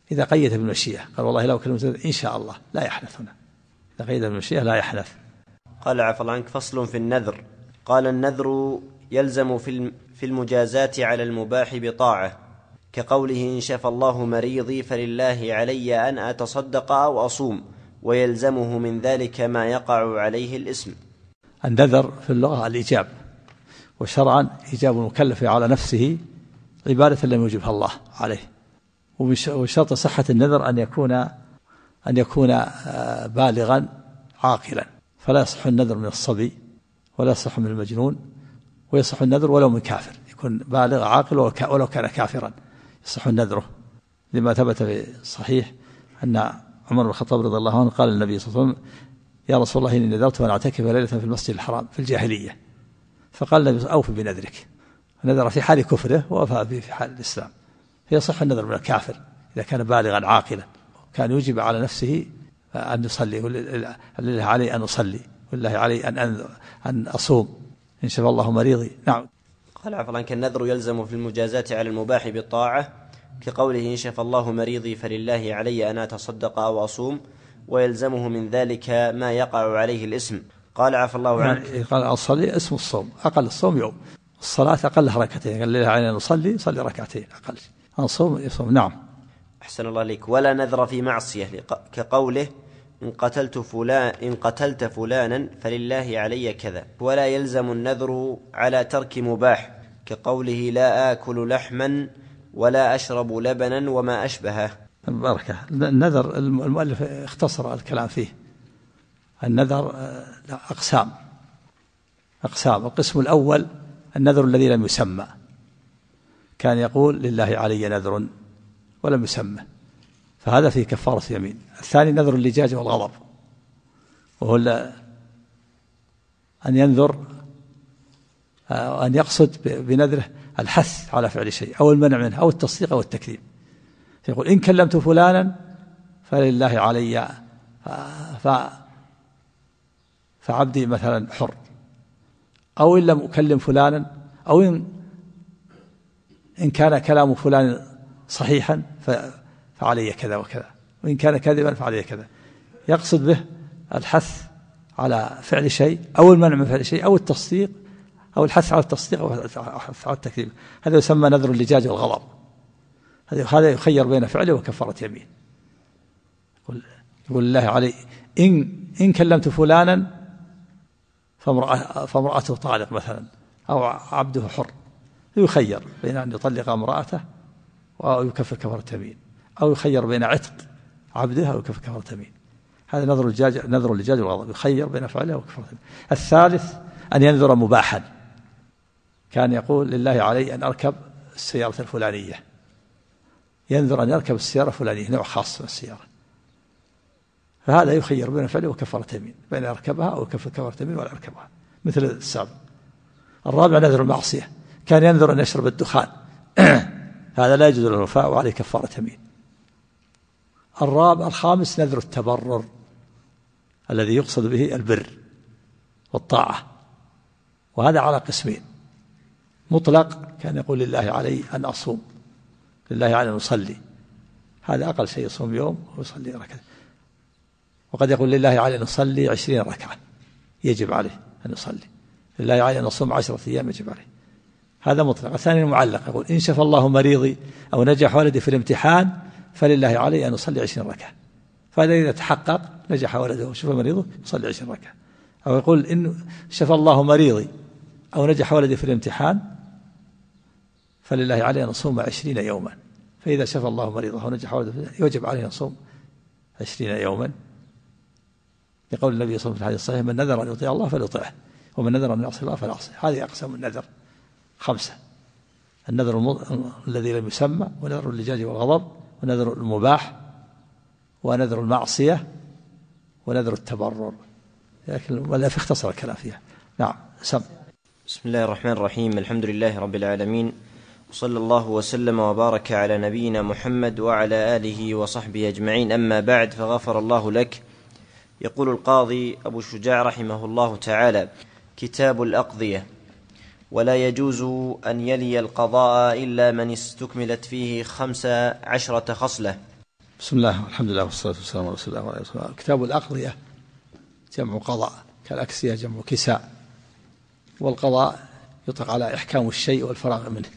إذا قيد بالمشيئة قال والله لو كلمة إن شاء الله لا يحنث هنا، إذا قيد بالمشيئة لا يحنث. قال عفى الله عنك: فصل في النذر. قال: النذر يلزم في المجازات على المباح بطاعة، كقوله: إن شفى الله مريضي فلله علي أن أتصدق أو أصوم، ويلزمه من ذلك ما يقع عليه الإثم. النذر في اللغة الإيجاب، وشرعا إيجاب المكلف على نفسه عبادة لم يوجبها الله عليه. وشرط صحة النذر أن يكون بالغا عاقلا، فلا يصح النذر من الصبي ولا يصح من المجنون، ويصح النذر ولو من كافر، يكون بالغ عاقل ولو كان كافرا يصح نذره، لما ثبت في الصحيح أن عمر بن الخطاب رضي الله عنه قال للنبي صلى الله عليه وسلم: يا رسول الله إني نذرت أن أعتكف ليلة في المسجد الحرام في الجاهلية. فقال النبي: أوف بنذرك. نذر في حال كفره ووفى به في حال الإسلام. فيصح النذر من الكافر إذا كان بالغا عاقلا، كان يوجب على نفسه أن يصلي، لله علي أن أصلي، ولله علي أن أصوم، إن شفى الله مريضي. نعم. قال عفوا عنك: النذر يلزم في المجازات على المباح بالطاعة، كقوله: إن شفى الله مريضي فلله علي أن أتصدق أو أصوم، ويلزمه من ذلك ما يقع عليه الإثم. قال عفى الله عنك: قال أصلي اسم الصوم، أقل الصوم يوم، الصلاة أقلها ركعتين، قال لله علي أن أصلي صلي ركعتين أقل، أصوم يصوم. نعم. أحسن الله عليك. ولا نذر في معصية، كقوله: إن قتلت فلانا فلله علي كذا. ولا يلزم النذر على ترك مباح، كقوله: لا آكل لحما ولا أشرب لبنا وما أشبهه. بركة. النذر المؤلف اختصر الكلام فيه. النذر أقسام. القسم الأول النذر الذي لم يسمى، كان يقول لله علي نذر ولم يسمى، فهذا فيه كفارة يمين. الثاني نذر اللجاج والغضب، وهو أن ينذر أن يقصد بنذره الحث على فعل شيء أو المنع منه أو التصديق أو التكذيب، يقول: إن كلمت فلانا فلله علي فعبدي مثلا حر، أو إن لم أكلم فلانا، أو إن كان كلام فلان صحيحا فعلي كذا وكذا، وإن كان كاذبا فعلي كذا. يقصد به الحث على فعل شيء أو المنع من فعل شيء أو التصديق أو الحث على التصديق أو الحث على التكذيب. هذا يسمى نذر اللجاج والغضب. هذا يخير بين فعله وكفارة يمين. يقول الله علي إن كلمت فلانا فامرأته طالق مثلا أو عبده حر، يخير بين أن يطلق امرأته أو يكفر كفارة يمين، أو يخير بين عتق عبده أو يكفر كفارة يمين. هذا نذر اللجاج والغضب، يخير بين فعله وكفارة يمين. الثالث أن ينذر مباحا، كان يقول لله علي أن أركب السيارة الفلانية، ينذر أن يركب السيارة الفلانية، نوع خاص من السيارة، فهذا يخير بين فعله وكفارة يمين، بين يركبها أو يكفر كفارة يمين ولا يركبها، مثل السابق. الرابع نذر المعصية، كان ينذر أن يشرب الدخان هذا لا يجوز له الوفاء وعليه كفارة يمين. الخامس نذر التبرر، الذي يقصد به البر والطاعة، وهذا على قسمين: مطلق، كان يقول لله علي أن أصوم، لله علي أن أصلي، هذا أقل شيء يصوم يوم ويصلي ركعة، وقد يقول لله علي أن أصلي 20 ركعة يجب عليه أن يصلي، لله علي أن أصوم 10 أيام يجب عليه، هذا مطلق. الثاني المعلق، يقول: إن شفى الله مريضي أو نجح ولدي في الامتحان فلله علي أن أصلي 20 ركعة، فهذا إذا تحقق نجح ولده وشفى مريضه يصلي 20 ركعة. أو يقول: إن شفى الله مريضي أو نجح ولدي في الامتحان فلله علي أن أصوم 20 يوما، فإذا شفى الله مريضه أو نجح ولده يوجب عليه أن يصوم 20 يوما، يقول النبي صلى الله عليه وسلم في الحديث الصحيح: من نذر أن يطيع الله فليطيعه، ومن نذر أن يعصي الله فلا يعصيه. هذه أقسام النذر 5: النذر الذي لم يسمى، ونذر اللجاج والغضب، ونذر المباح، ونذر المعصية، ونذر التبرر. لكن ولا في اختصر الكلام فيها. نعم. بسم الله الرحمن الرحيم. الحمد لله رب العالمين، وصلى الله وسلم وبارك على نبينا محمد وعلى آله وصحبه أجمعين. أما بعد، فغفر الله لك. يقول القاضي أبو شجاع رحمه الله تعالى: كتاب الأقضية. ولا يجوز أن يلي القضاء إلا من استكملت فيه 15 خصلة، بسم الله والحمد لله والصلاة والسلام على رسول الله وعلى آله وصحبه. كتاب الأقضية جمع قضاء، كالأكسية جمع كساء، والقضاء يطلق على إحكام الشيء والفراغ منه.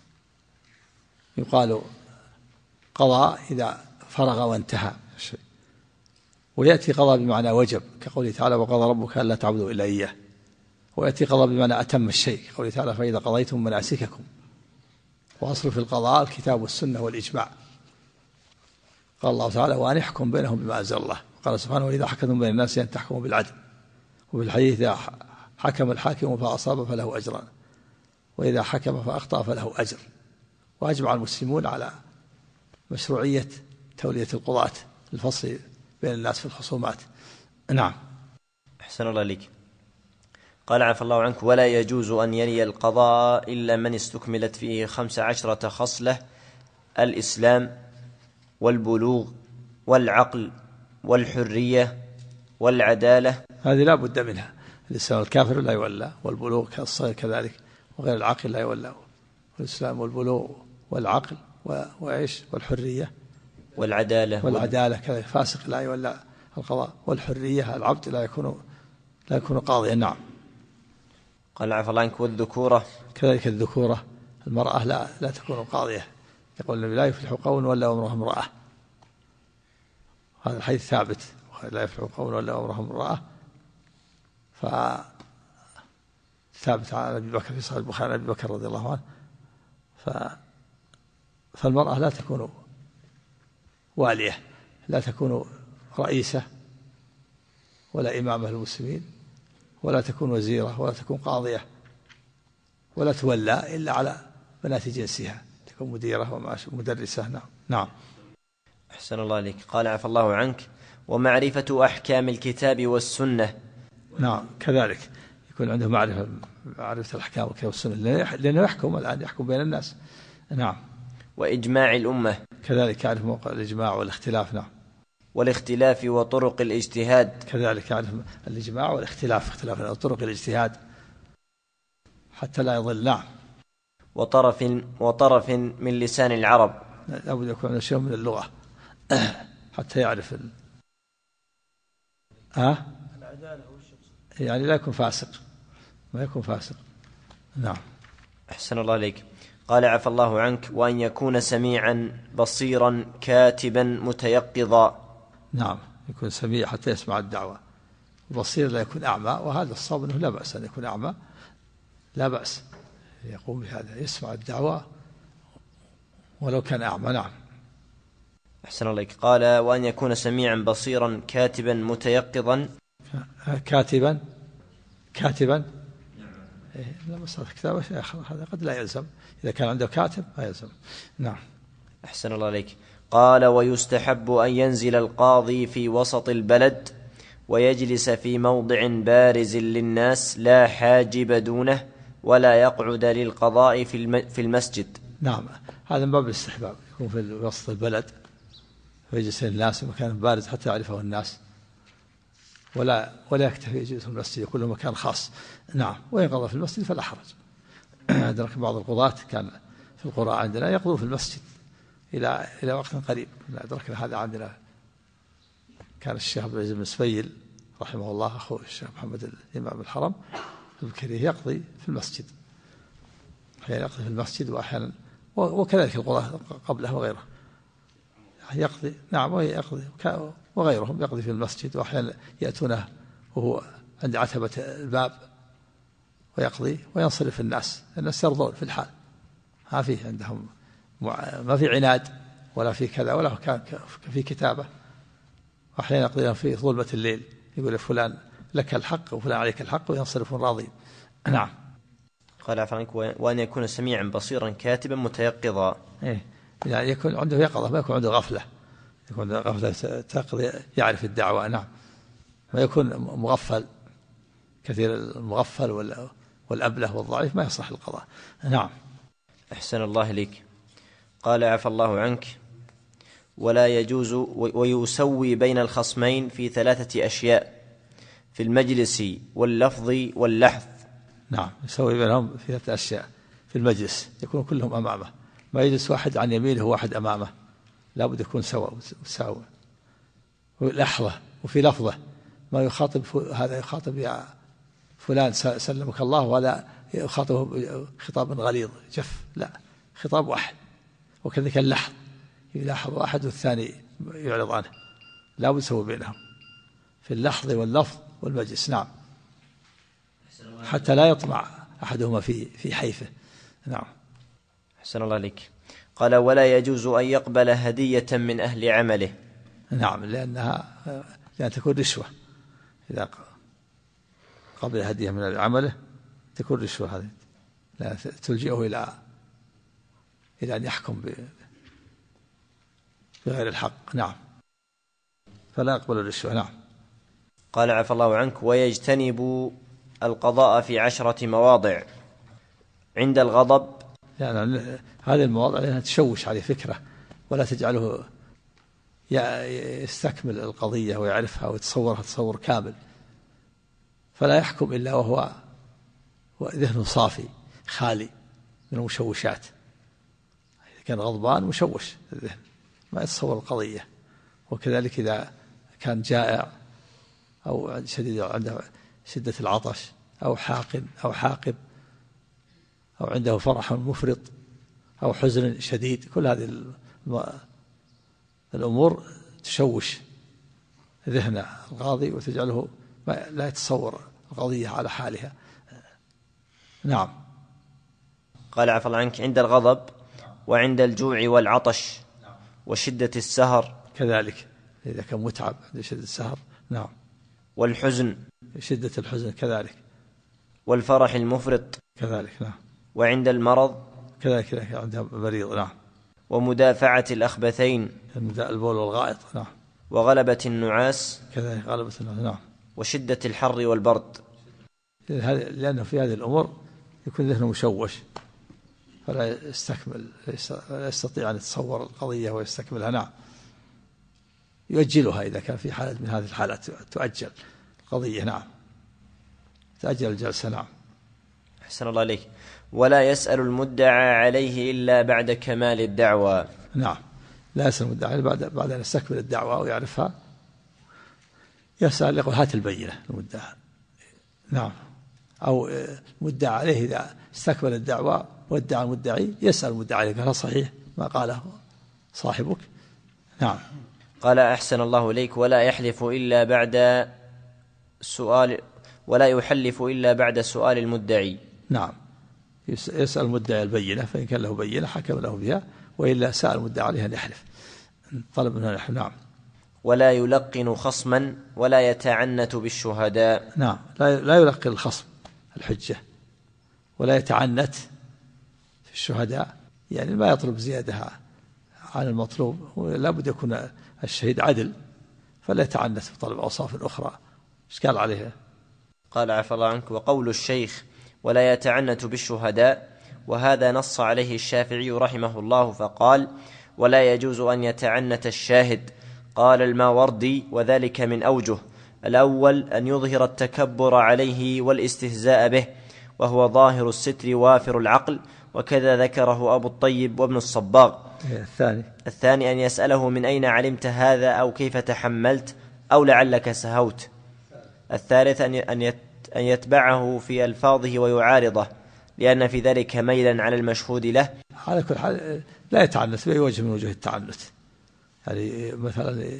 يقال قضاء إذا فرغ وانتهى الشيء، ويأتي قضاء بمعنى وجب كقوله تعالى وقضى ربك ألا تعبدوا إلا إياه، ويأتي قضاء بمعنى أتم الشيء كقوله تعالى فإذا قضيتم مناسككم. وأصل في القضاء الكتاب والسنة والإجماع. قال الله تعالى وأن يحكم بينهم بما أنزل الله، قال سبحانه وإذا حكمتم بين الناس أن تحكموا بالعدل. وفي الحديث إذا حكم الحاكم فأصاب فله أجران، وإذا حكم فأخطأ فله أجر. وأجمع المسلمون على مشروعية تولية القضاة الفصل بين الناس في الخصومات. نعم. أحسن الله لك. قال عفى الله عنك ولا يجوز أن يلي القضاء إلا من استكملت فيه 15 خصلة: الإسلام والبلوغ والعقل والحرية والعدالة. هذه لا بد منها. الإسلام الكافر لا يولى، والبلوغ كالصغير كذلك، وغير العاقل لا يولى. الإسلام والبلوغ والعقل وإيش والحرية والعدالة كذلك. فاسق لا يولى القضاء، والحرية العبد لا يكون قاضيا. نعم. قال عفى الله عنك والذكورة كذلك الذكورة، المرأة لا تكون قاضية. يقول النبي لا يفلح قوم ولا أمرهم امرأة. هذا الحديث ثابت، لا يفلح قوم ولا أمرهم امرأة. فثابت عن أبي بكر في صحيح البخاري أبي بكر رضي الله عنه. فالمرأة لا تكون والية، لا تكون رئيسة ولا إمامة المسلمين، ولا تكون وزيرة، ولا تكون قاضية، ولا تولى إلا على بنات جنسها، تكون مديرة ومدرسة. نعم. أحسن الله عليك. قال عفى الله عنك ومعرفة أحكام الكتاب والسنة. نعم كذلك يكون عنده معرفة الأحكام والكتاب والسنة، لأنه يحكم بين الناس. نعم. وإجماع الأمة كذلك يعرف موقع الإجماع والاختلاف. نعم. والاختلاف وطرق الاجتهاد كذلك يعرف الإجماع والاختلاف، اختلاف طرق الاجتهاد حتى لا يضل. نعم. وطرف من لسان العرب، لابد يكون شيء من اللغة حتى يعرف يعني لا يكون فاسق، ما يكون فاسق. نعم. أحسن الله عليك. قال عفى الله عنك وأن يكون سميعا بصيرا كاتبا متيقظا. نعم، يكون سميع حتى يسمع الدعوة. بصير لا يكون أعمى، وهذا الصواب أنه لا بأس أن يكون أعمى، لا بأس يقوم بهذا، يسمع الدعوة ولو كان أعمى. نعم. أحسن الله عليك. قال وأن يكون سميعا بصيرا كاتبا متيقظا. كاتبا لا مسألة كتابة هذا قد لا يلزم، إذا كان عنده كاتب لا يلزم. نعم. أحسن الله عليك. قال ويستحب أن ينزل القاضي في وسط البلد ويجلس في موضع بارز للناس لا حاجب دونه، ولا يقعد للقضاء في المسجد. نعم، هذا من باب الاستحباب، يكون في وسط البلد ويجلس للناس في مكان بارز حتى يعرفه الناس، ولا يكتفي يجلس في المسجد، يكون له مكان خاص. نعم. وإن قضى في المسجد فلا حرج. أدرك بعض القضاة كان في القرى عندنا يقضوا في المسجد إلى وقت قريب. أدركنا هذا عندنا. كان الشيخ عبد العزيز بن سفيل رحمه الله أخوه الشيخ محمد الإمام الحرم البكري يقضي في المسجد، أحيانا يقضي في المسجد، وأحيانا وكذلك القضاة قبله وغيره يقضي. نعم، ويقضي وغيرهم يقضي في المسجد، وأحيانا يأتونه وهو عند عتبة الباب ويقضي وينصرف الناس يرضون في الحال، ما فيه عندهم ما في عناد ولا في كذا ولا كان في كتابة. أحيانا يقضي في ظلمة الليل، يقول فلان لك الحق وفلان عليك الحق، وينصرفون راضين. نعم. قال عفوا وأن يكون سميعا بصيرا كاتبا متيقظا. يعني يكون عنده يقظة، ما يكون عنده غفلة، يكون غفلة تقضي يعرف الدعوة. نعم. ما يكون مغفل، كثير المغفل والأبله والضعيف ما يصح القضاء. نعم. أحسن الله لك. قال عفى الله عنك ولا يجوز ويسوي بين الخصمين في 3 أشياء: في المجلس واللفظ واللحظ. نعم، يسوي بينهم في 3 أشياء. في المجلس يكون كلهم أمامه، ما يجلس واحد عن يمينه وواحد أمامه، لا بد يكون سواء. لحظة. وفي لفظة ما يخاطب هذا يخاطب يا فلان سلمك الله، وهذا يخاطبه خطاب غليظ جف، لا، خطاب واحد. وكذلك اللحظ، يلاحظ واحد والثاني يعرض عنه، لا بد يسوي بينهم في اللحظ واللفظ والمجلس. نعم، حتى لا يطمع أحدهما في حيفه. نعم. أحسن الله عليك. قال: ولا يجوز أن يقبل هدية من أهل عمله. نعم، لأن تكون رشوة. إذا قبل هدية من عمله تكون رشوة، هذه لا تلجئه إلى أن يحكم بغير الحق. نعم، فلا يقبل الرشوة. نعم. قال: عفى الله عنك. ويجتنب القضاء في 10 مواضع عند الغضب. يعني هذه المواضع لأنها تشوش عليه فكرة، ولا تجعله يستكمل القضية ويعرفها ويتصورها تصور كامل، فلا يحكم إلا وهو ذهنه صافي خالي من المشوشات. إذا كان غضبان مشوش الذهن ما يتصور القضية. وكذلك إذا كان جائع أو شديد عنده شدة العطش أو حاقب أو عنده فرح مفرط أو حزن شديد، كل هذه الأمور تشوش ذهن القاضي وتجعله لا يتصور القضية على حالها. نعم. قال: عفى الله عنك. عند الغضب وعند الجوع والعطش وشدة السهر. كذلك إذا كان متعب عند شدة السهر. نعم. والحزن، شدة الحزن كذلك. والفرح المفرط كذلك. نعم. وعند المرض. كذلك عند مريض. نعم. ومدافعة الأخبثين، البول والغائط. نعم. وغلبة النعاس. كذلك غلبة النعاس. نعم. وشدة الحر والبرد. لأنه في هذه الأمور يكون ذهنه مشوش، فلا يستكمل، لا يستطيع أن يتصور القضية ويستكملها. نعم. يؤجلها إذا كان في حالة من هذه الحالات تؤجل القضية. نعم، تأجل الجلسة. نعم. أحسن الله عليك. ولا يسأل المدعى عليه إلا بعد كمال الدعوى. نعم، لا يسأل المدعى عليه بعد أن يستكمل الدعوة ويعرفها، يسأل يقول هات البينة المدعى. نعم. أو المدعى عليه إذا استكمل الدعوة وادعى المدعي يسأل المدعى عليه قال صحيح ما قاله صاحبك. نعم. قال: أحسن الله إليك. ولا يحلف إلا بعد سؤال، ولا يحلف إلا بعد سؤال المدعي. نعم، يسأل المدعي البينة، فإن كان له بينة حكم له بها، وإلا سأل المدعي عليها أن يحلف، طلب منه أن يحلف. نعم. ولا يلقن خصما ولا يتعنت بالشهداء. نعم، لا يلقن الخصم الحجة ولا يتعنت في الشهداء، يعني ما يطلب زيادة عن المطلوب، ولا بد يكون الشهيد عدل، فلا يتعنت في طلب أوصاف أخرى إشكال عليها. قال: عفى الله عنك. وقول الشيخ ولا يتعنت بالشهداء، وهذا نص عليه الشافعي رحمه الله فقال: ولا يجوز أن يتعنت الشاهد. قال الماوردي: وذلك من أوجه: الأول أن يظهر التكبر عليه والاستهزاء به، وهو ظاهر الستر وافر العقل، وكذا ذكره أبو الطيب وابن الصباغ. الثاني أن يسأله من أين علمت هذا، أو كيف تحملت، أو لعلك سهوت. الثالث أن يتبعه في ألفاظه ويعارضه، لأن في ذلك ميلا على المشهود له. على كل حال لا يتعنت بأي وجه من وجوه التعنت، يعني مثلا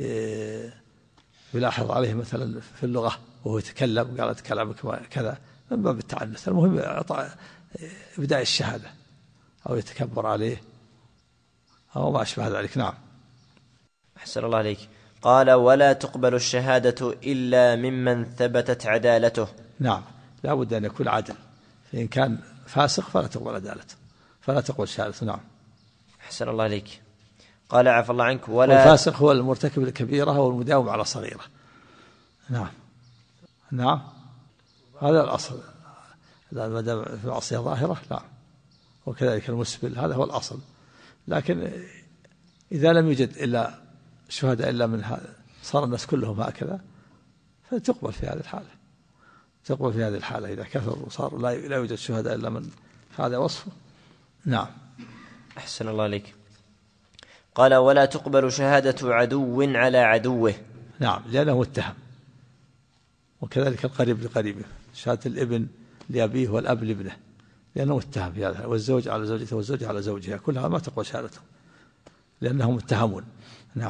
يلاحظ عليه مثلا في اللغة وهو يتكلم قال كلامك كذا من باب التعنت. المهم إبداء الشهادة أو يتكبر عليه أو ما أشبه ذلك. نعم. أحسن الله عليك. قال: ولا تقبل الشهادة إلا ممن ثبتت عدالته. نعم، لا بد أن يكون عدل، فإن كان فاسق فلا تقبل عدالته، فلا تقبل شهادته. نعم. أحسن الله عليك. قال: عفى الله عنك. والفاسق هو المرتكب الكبيرة والمداوم على صغيرة. نعم. نعم، هذا الأصل. ما دام في معصية ظاهرة لا، وكذلك المسبل هذا هو الأصل. لكن إذا لم يوجد إلا شهداء إلا من هذا، صار الناس كلهم هكذا، فتقبل في هذه الحالة، تقبل في هذه الحالة إذا كثر وصار لا يوجد شهداء إلا من هذا وصفه. نعم. أحسن الله عليك. قال ولا تقبل شهادة عدو على عدوه. نعم، لأنه متهم. وكذلك القريب لقريبه، شهادة الابن لأبيه والأب لابنه، لأنه متهم في هذا، والزوج على زوجته والزوج على زوجها، كلها ما تقبل شهادتهم لأنهم متهمون. نعم.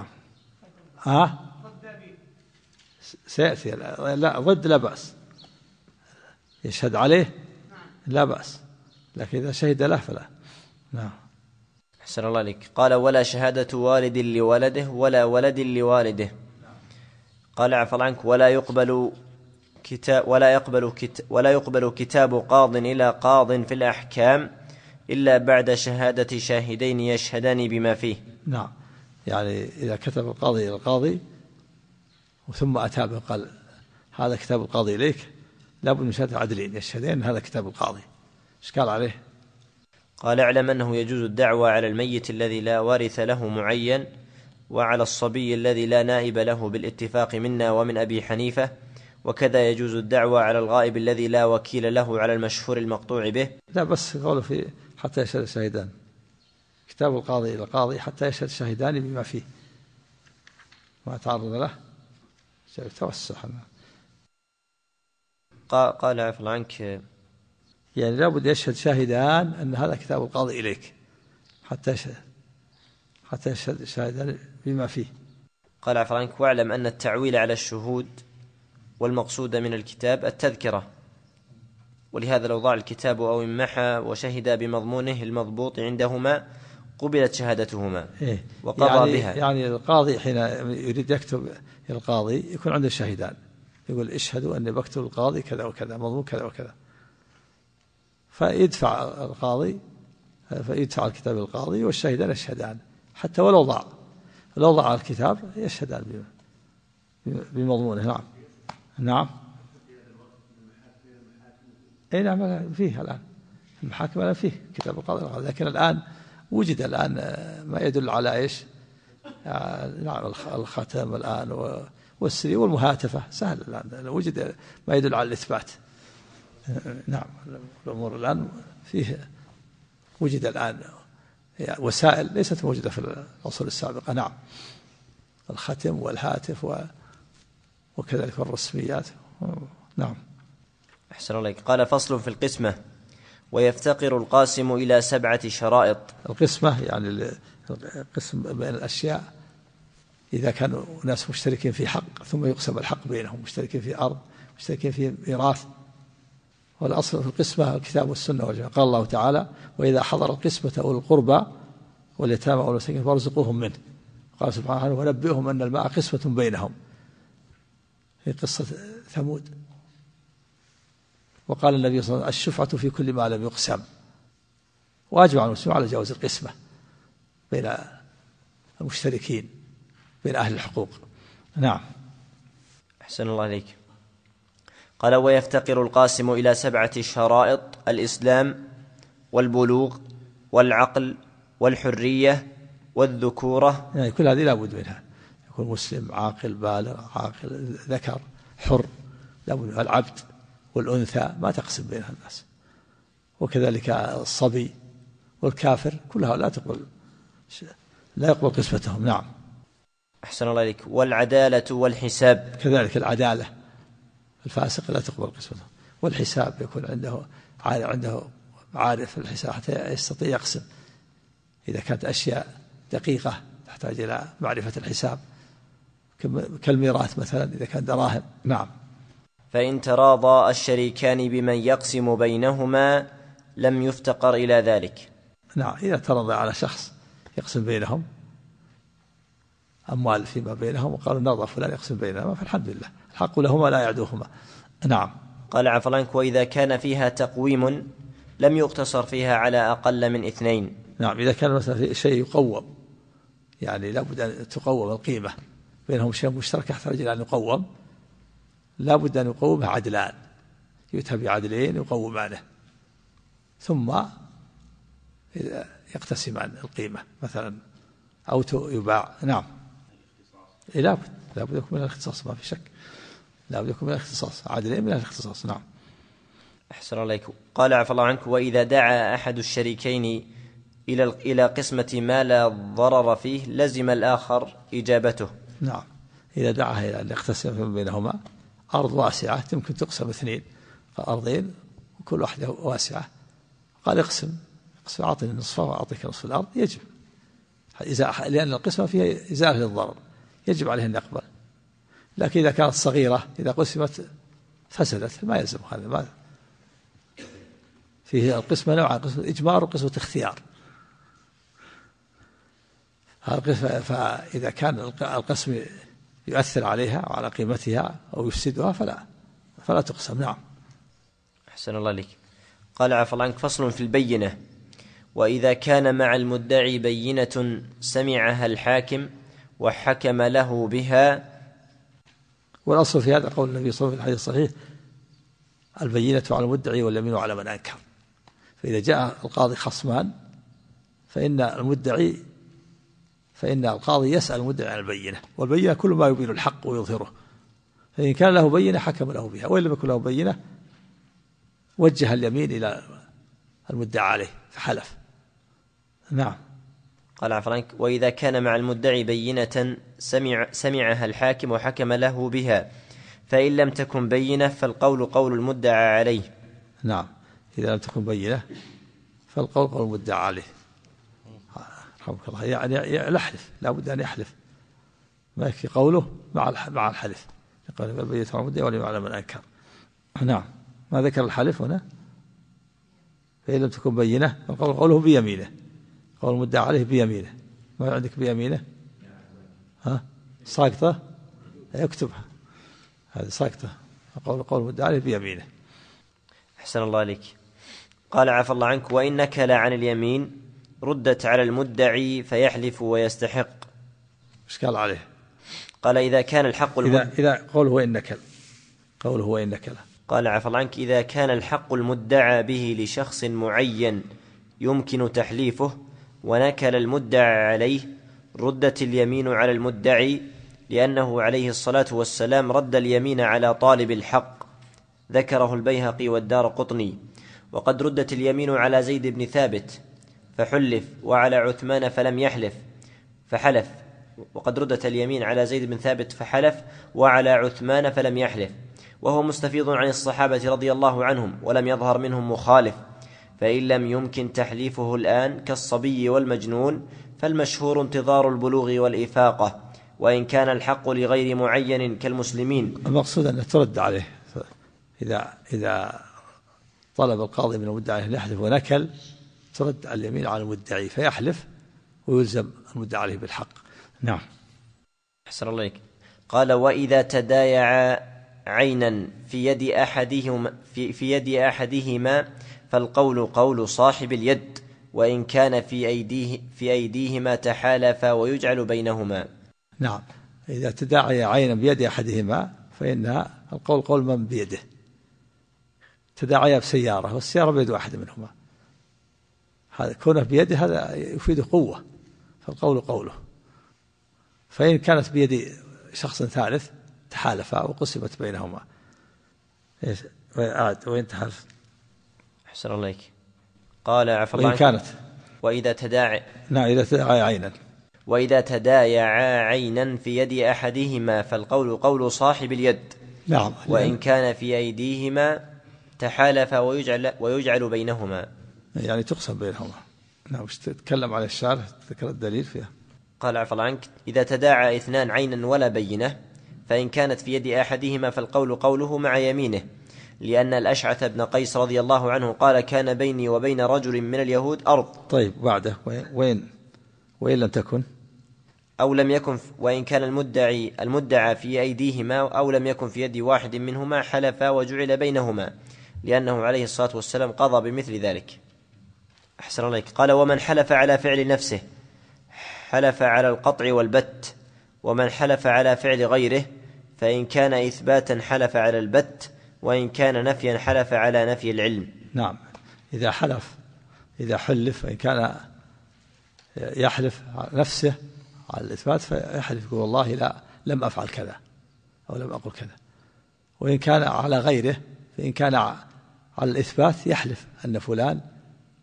سيأتي. لا، ضد لا بأس، يشهد عليه لا بأس، لكن إذا شهد له فلا. نعم. أحسن الله عليك. قال ولا شهادة والد لولده ولا ولد لوالده. قال عفى الله عنك ولا يقبل كتاب قاض إلى قاض في الأحكام إلا بعد شهادة شاهدين يشهدان بما فيه. نعم، يعني إذا كتب القاضي إلى القاضي ثم أتى به قال هذا كتاب القاضي إليك، لابد من شهادة عدلين يشهدين هذا كتاب القاضي. إيش قال عليه؟ قال اعلم أنه يجوز الدعوى على الميت الذي لا وارث له معين، وعلى الصبي الذي لا نائب له بالاتفاق منا ومن أبي حنيفة، وكذا يجوز الدعوى على الغائب الذي لا وكيل له على المشهور المقطوع به. لا، بس قوله في حتى يشهد الشاهدان، كتاب القاضي إلى القاضي حتى يشهد الشاهدان بما فيه، ما تعرض له توسع. قال عفى الله عنك، يعني لابد يشهد شاهدان أن هذا كتاب القاضي إليك حتى يشهد الشاهدان بما فيه. قال عفى الله عنك واعلم أن التعويل على الشهود والمقصود من الكتاب التذكرة، ولهذا لو ضاع الكتاب أو انمحى وشهد بمضمونه المضبوط عندهما قبلت شهادتهما وقضى بها. يعني القاضي حين يريد يكتب القاضي يكون عنده شاهدان، يقول اشهدوا أني بكتب القاضي كذا وكذا مضمون كذا وكذا، فيدفع الكتاب للقاضي والشاهدان يشهدان، حتى ولو ضاع الكتاب يشهدان بمضمونه. نعم. نعم. اي نعم، فيه الآن المحاكم الآن فيه كتاب القاضي، لكن الآن وجد ما يدل على ايش؟ نعم، الختم الآن والسري والمهاتفة سهل الآن، وجد ما يدل على الإثبات. نعم، الأمور الآن فيه وجد الآن وسائل ليست موجودة في العصور السابقة. نعم، الختم والهاتف وكذلك الرسميات. نعم. أحسن الله. قال فصل في القسمة. ويفتقر القاسم إلى 7 شرائط. القسمة يعني القسم بين الأشياء، إذا كانوا ناس مشتركين في حق ثم يقسم الحق بينهم، مشتركين في أرض، مشتركين في ميراث. والأصل في القسمة الكتاب والسنة والجماعة. قال الله تعالى وإذا حضر القسمة أولي القربى واليتامى والمساكين فارزقوهم منه. قال سبحانه ونبئهم أن الماء قسمة بينهم، في قصة ثمود. وقال النبي صلى الله عليه وسلم الشفعة في كل ما لم يقسم، وأجمع المسلمون على جواز القسمة بين المشتركين، بين أهل الحقوق. نعم. أحسن الله عليك. قال ويفتقر القاسم إلى 7 شرائط: الإسلام والبلوغ والعقل والحرية والذكورة. يعني كل هذه لا بد منها، يكون مسلم عاقل بالغ عاقل ذكر حر، لا بد منها. العبد والأنثى ما تقسم بينها الناس، وكذلك الصبي والكافر، كلها لا يقبل قسمتهم. نعم. أحسن الله عليك. والعدالة والحساب. كذلك العدالة، الفاسق لا تقبل قسمته. والحساب يكون عنده عارف الحساب حتى يستطيع يقسم، إذا كانت أشياء دقيقة تحتاج إلى معرفة الحساب، كالميراث مثلا إذا كان دراهم. نعم. فإن تراضى الشريكان بمن يقسم بينهما لم يفتقر إلى ذلك. نعم، إذا تراضى على شخص يقسم بينهم أموال فيما بينهم وقالوا نرضى فلان يقسم بينهما فالحمد لله، الحق لهما لا يعدوهما. نعم. قال عفى الله عنك وإذا كان فيها تقويم لم يقتصر فيها على أقل من 2. نعم، إذا كان مثلا في شيء يقوم، يعني لابد أن تقوم القيمة، بينهم شيء مشترك يحتاج إلى أن يقوم، لابد أن يقومه عدلان، يؤتى بعدلين يقومانه ثم يقتسمان القيمة مثلا أو يباع. نعم. لابد يكون من الاختصاص، ما في شك، لابد يكون من الاختصاص، عدلين من الاختصاص. نعم. أحسن الله عليك. قال عفى الله عنك وإذا دعا أحد الشريكين إلى قسمة ما لا ضرر فيه لزم الآخر إجابته. نعم، إذا دعا إلى أن يقتسم بينهما أرض واسعة يمكن تقسم 2 أرضين وكل واحدة واسعة، قال اقسم أعطني نصفها وأعطيك نصف الأرض، يجب لأن القسمة فيها إزالة للضرر يجب عليه أن يقبل. لكن إذا كانت صغيرة إذا قسمت فسدت ما يلزم هذا. ما فيه القسمة نوعان، قسمة إجمار وقسمة اختيار. فإذا كان القسم يؤثر عليها وعلى قيمتها أو يفسدها فلا تقسم. نعم. أحسن الله لك. قال عفى الله عنك: فصل في البينة: وإذا كان مع المدعي بينة سمعها الحاكم وحكم له بها. والأصل في هذا قول النبي صلى الله عليه وسلم في الحديث الصحيح: البينة على المدعي واليمين على من أنكر. فإذا جاء القاضي خصمان فإن القاضي يسأل المدعي عن البينة، والبينة كل ما يبين الحق ويظهره، فإن كان له بينة حكم له بها، وإن لم يكن له بينة وجه اليمين إلى المدعى عليه فحلف. نعم. قال عفوا عنك: وإذا كان مع المدعي بينة سمعها الحاكم وحكم له بها، فإن لم تكن بينة فالقول قول المدعى عليه. نعم، إذا لم تكن بينة فالقول قول المدعى عليه. رحمك الله، يعني يحلف، لا بد أن يحلف، ما يكفي قوله مع الحلف. يقول البينة على المدعي واليمين على من أنكر. نعم، ما ذكر الحلف هنا. فإن لم تكن بينة فالقول قوله بيمينه، قول المدعى عليه بيمينه. ما عندك بيمينه؟ ساقطة، اكتبها هذه ساقطة. قول المدعى عليه بيمينه. أحسن الله عليك. قال عفى الله عنك: وإن نكل عن اليمين ردت على المدعي فيحلف ويستحق. ايش قال عليه؟ قال: إذا كان الحق إذا قوله وإن نكل. قال عفى الله عنك: إذا كان الحق المدعى به لشخص معين يمكن تحليفه ونكل المدعى عليه ردت اليمين على المدعي، لأنه عليه الصلاة والسلام رد اليمين على طالب الحق، ذكره البيهقي والدارقطني. وقد ردت اليمين على زيد بن ثابت فحلف، وعلى عثمان فلم يحلف فحلف. وقد ردت اليمين على زيد بن ثابت فحلف، وعلى عثمان فلم يحلف، وهو مستفيض عن الصحابة رضي الله عنهم ولم يظهر منهم مخالف. فإن لم يمكن تحليفه الآن كالصبي والمجنون فالمشهور انتظار البلوغ والإفاقة، وإن كان الحق لغير معين كالمسلمين. المقصود أن ترد عليه إذا طلب القاضي من المدعي أن يحلف ونكل، ترد اليمين على المدعي فيحلف ويلزم المدعي عليه بالحق. نعم. أحسن الله عليك. قال: وإذا تدايع عينا في يد أحدهما فالقول قول صاحب اليد، وإن كان في أيديهما تحالفا ويجعل بينهما. نعم، إذا تداعي عينا بيد أحدهما فإن القول قول من بيده. تداعي بسيارة والسيارة بيد واحد منهما، هذا كونه بيده هذا يفيد قوة، فالقول قوله. فإن كانت بيد شخص ثالث تحالفا وقسمت بينهما. وإن تحالف. أحسن الله عليك. قال عفى الله عنك: كانت وإذا تداعى. نعم، إذا تداعى عينا. وإذا تدايعا عينا في يد أحدهما فالقول قول صاحب اليد. نعم. وإن كان في أيديهما تحالفا ويجعل بينهما، يعني تقسم بينهما. نعم، وش تتكلم عن الشارع تذكر الدليل فيها. قال عفى الله عنك: إذا تداعى اثنان عينا ولا بينة فإن كانت في يد أحدهما فالقول قوله مع يمينه، لأن الأشعث بن قيس رضي الله عنه قال: كان بيني وبين رجل من اليهود أرض. طيب، بعده وإن لم تكن أو لم يكن، وإن كان المدعى في أيديهما أو لم يكن في يد واحد منهما حلفا وجعل بينهما، لأنه عليه الصلاة والسلام قضى بمثل ذلك. أحسن الله عليك. قال: ومن حلف على فعل نفسه حلف على القطع والبت، ومن حلف على فعل غيره فإن كان إثباتا حلف على البت، وإن كان نفيا حلف على نفي العلم. نعم، إذا حلف وإن كان يحلف على نفسه على الإثبات فيحلف يقول والله لا لم أفعل كذا أو لم أقل كذا. وإن كان على غيره فإن كان على الإثبات يحلف أن فلان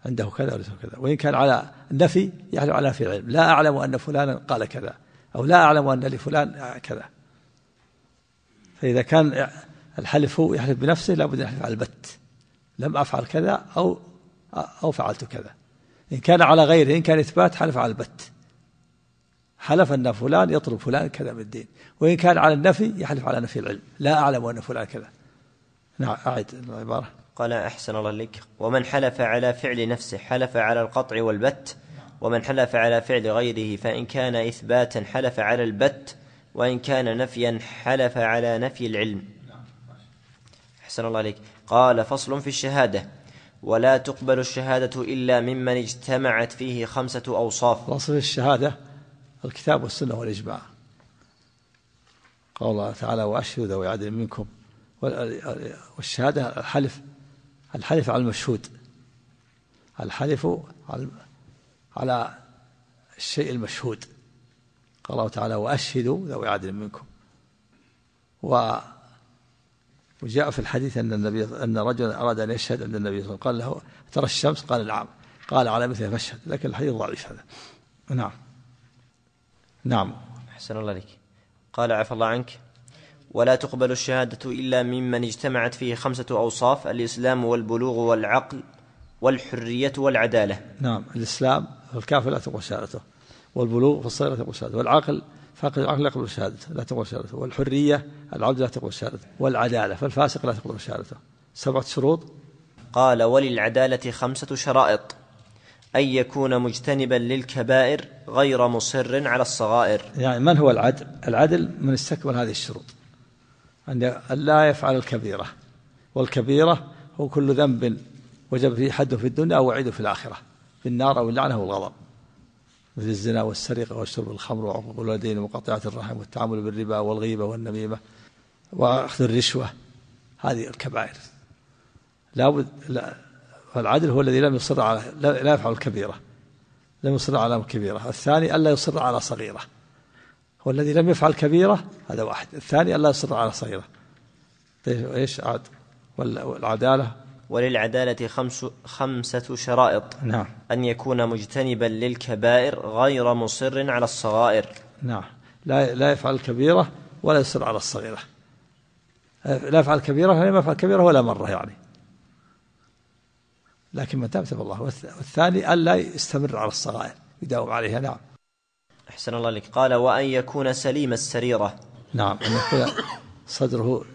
عنده كذا وليس كذا. وإن كان على النفي يحلف على نفي العلم، لا أعلم أن فلانا قال كذا، أو لا أعلم أن لفلان كذا. فإذا كان الحلف هو يحلف بنفسه لابد أن يحلف على البت، لم أفعل كذا أو فعلت كذا. إن كان على غيره، إن كان إثبات، حلف على البت، حلف أن فلان يطلب فلان كذا بالدين. وإن كان على النفي يحلف على نفي العلم، لا أعلم أن فلان كذا. نعم، أعد العبارة. قال أحسن الله لك. ومن حلف على فعل نفسه حلف على القطع والبت، ومن حلف على فعل غيره فإن كان إثباتا حلف على البت، وإن كان نفيا حلف على نفي العلم. أحسن الله لك. قال فصل في الشهادة. ولا تقبل الشهادة إلا ممن اجتمعت فيه 5 أوصاف. فصل في الشهادة الكتاب والسنة والإجماع. قال الله تعالى وأشهدوا ذوي عدل منكم. والشهادة الحلف على المشهود، الحلف على الشيء المشهود. قال الله تعالى وأشهدوا ذوي عدل منكم. وجاء في الحديث أن رجلا أراد أن يشهد عند النبي صلى الله عليه وسلم، قال له ترى الشمس؟ قال نعم. قال على مثله فاشهد. لكن الحديث ضعيف هذا. نعم. أحسن الله لك. قال عفى الله عنك. ولا تقبل الشهادة إلا ممن اجتمعت فيه 5 أوصاف: الإسلام والبلوغ والعقل والحرية والعدالة. نعم، الإسلام فالكافر لا تقبل شهادته، والبلوغ فالصغير لا تقبل شهادته، والعقل فاقد العقل لا يقبل شهادته، لا تقبل شهادته، والحرية العبد لا تقبل شهادته، والعدالة فالفاسق لا تقبل شهادته. 7 شروط. قال وللعدالة 5 شرائط: أن يكون مجتنبا للكبائر غير مصر على الصغائر. يعني من هو العدل؟ العدل من استكمل هذه الشروط: أن لا يفعل الكبيرة، والكبيرة هو كل ذنب وجب فيه حد في الدنيا أو وعيد في الآخرة بالنار أو اللعنة والغضب، مثل الزنا والسرقة وشرب الخمر وعقوق الوالدين ومقاطعة الرحم والتعامل بالربا والغيبة والنميمة وأخذ الرشوة. هذه الكبائر لابد. فالعدل هو الذي لم يصر على لا يفعل الكبيرة، لم يصر على الكبيرة. الثاني ألا يصر على صغيرة، هو الذي لم يفعل كبيرة، هذا واحد. الثاني ألا يصر على صغيرة. إيش عاد؟ والعدالة وللعدالة 5 شرائط. نعم. أن يكون مجتنبا للكبائر غير مصر على الصغائر. نعم، لا يفعل الكبيرة ولا يصر على الصغيرة. لا يفعل الكبيرة يعني ما يفعل الكبيرة ولا مرة يعني، لكن من تاب الله. والثاني ألا يستمر على الصغائر، يداوم عليها. نعم. أحسن الله لك. قال وأن يكون سليم السريرة. نعم، أن يكون صدره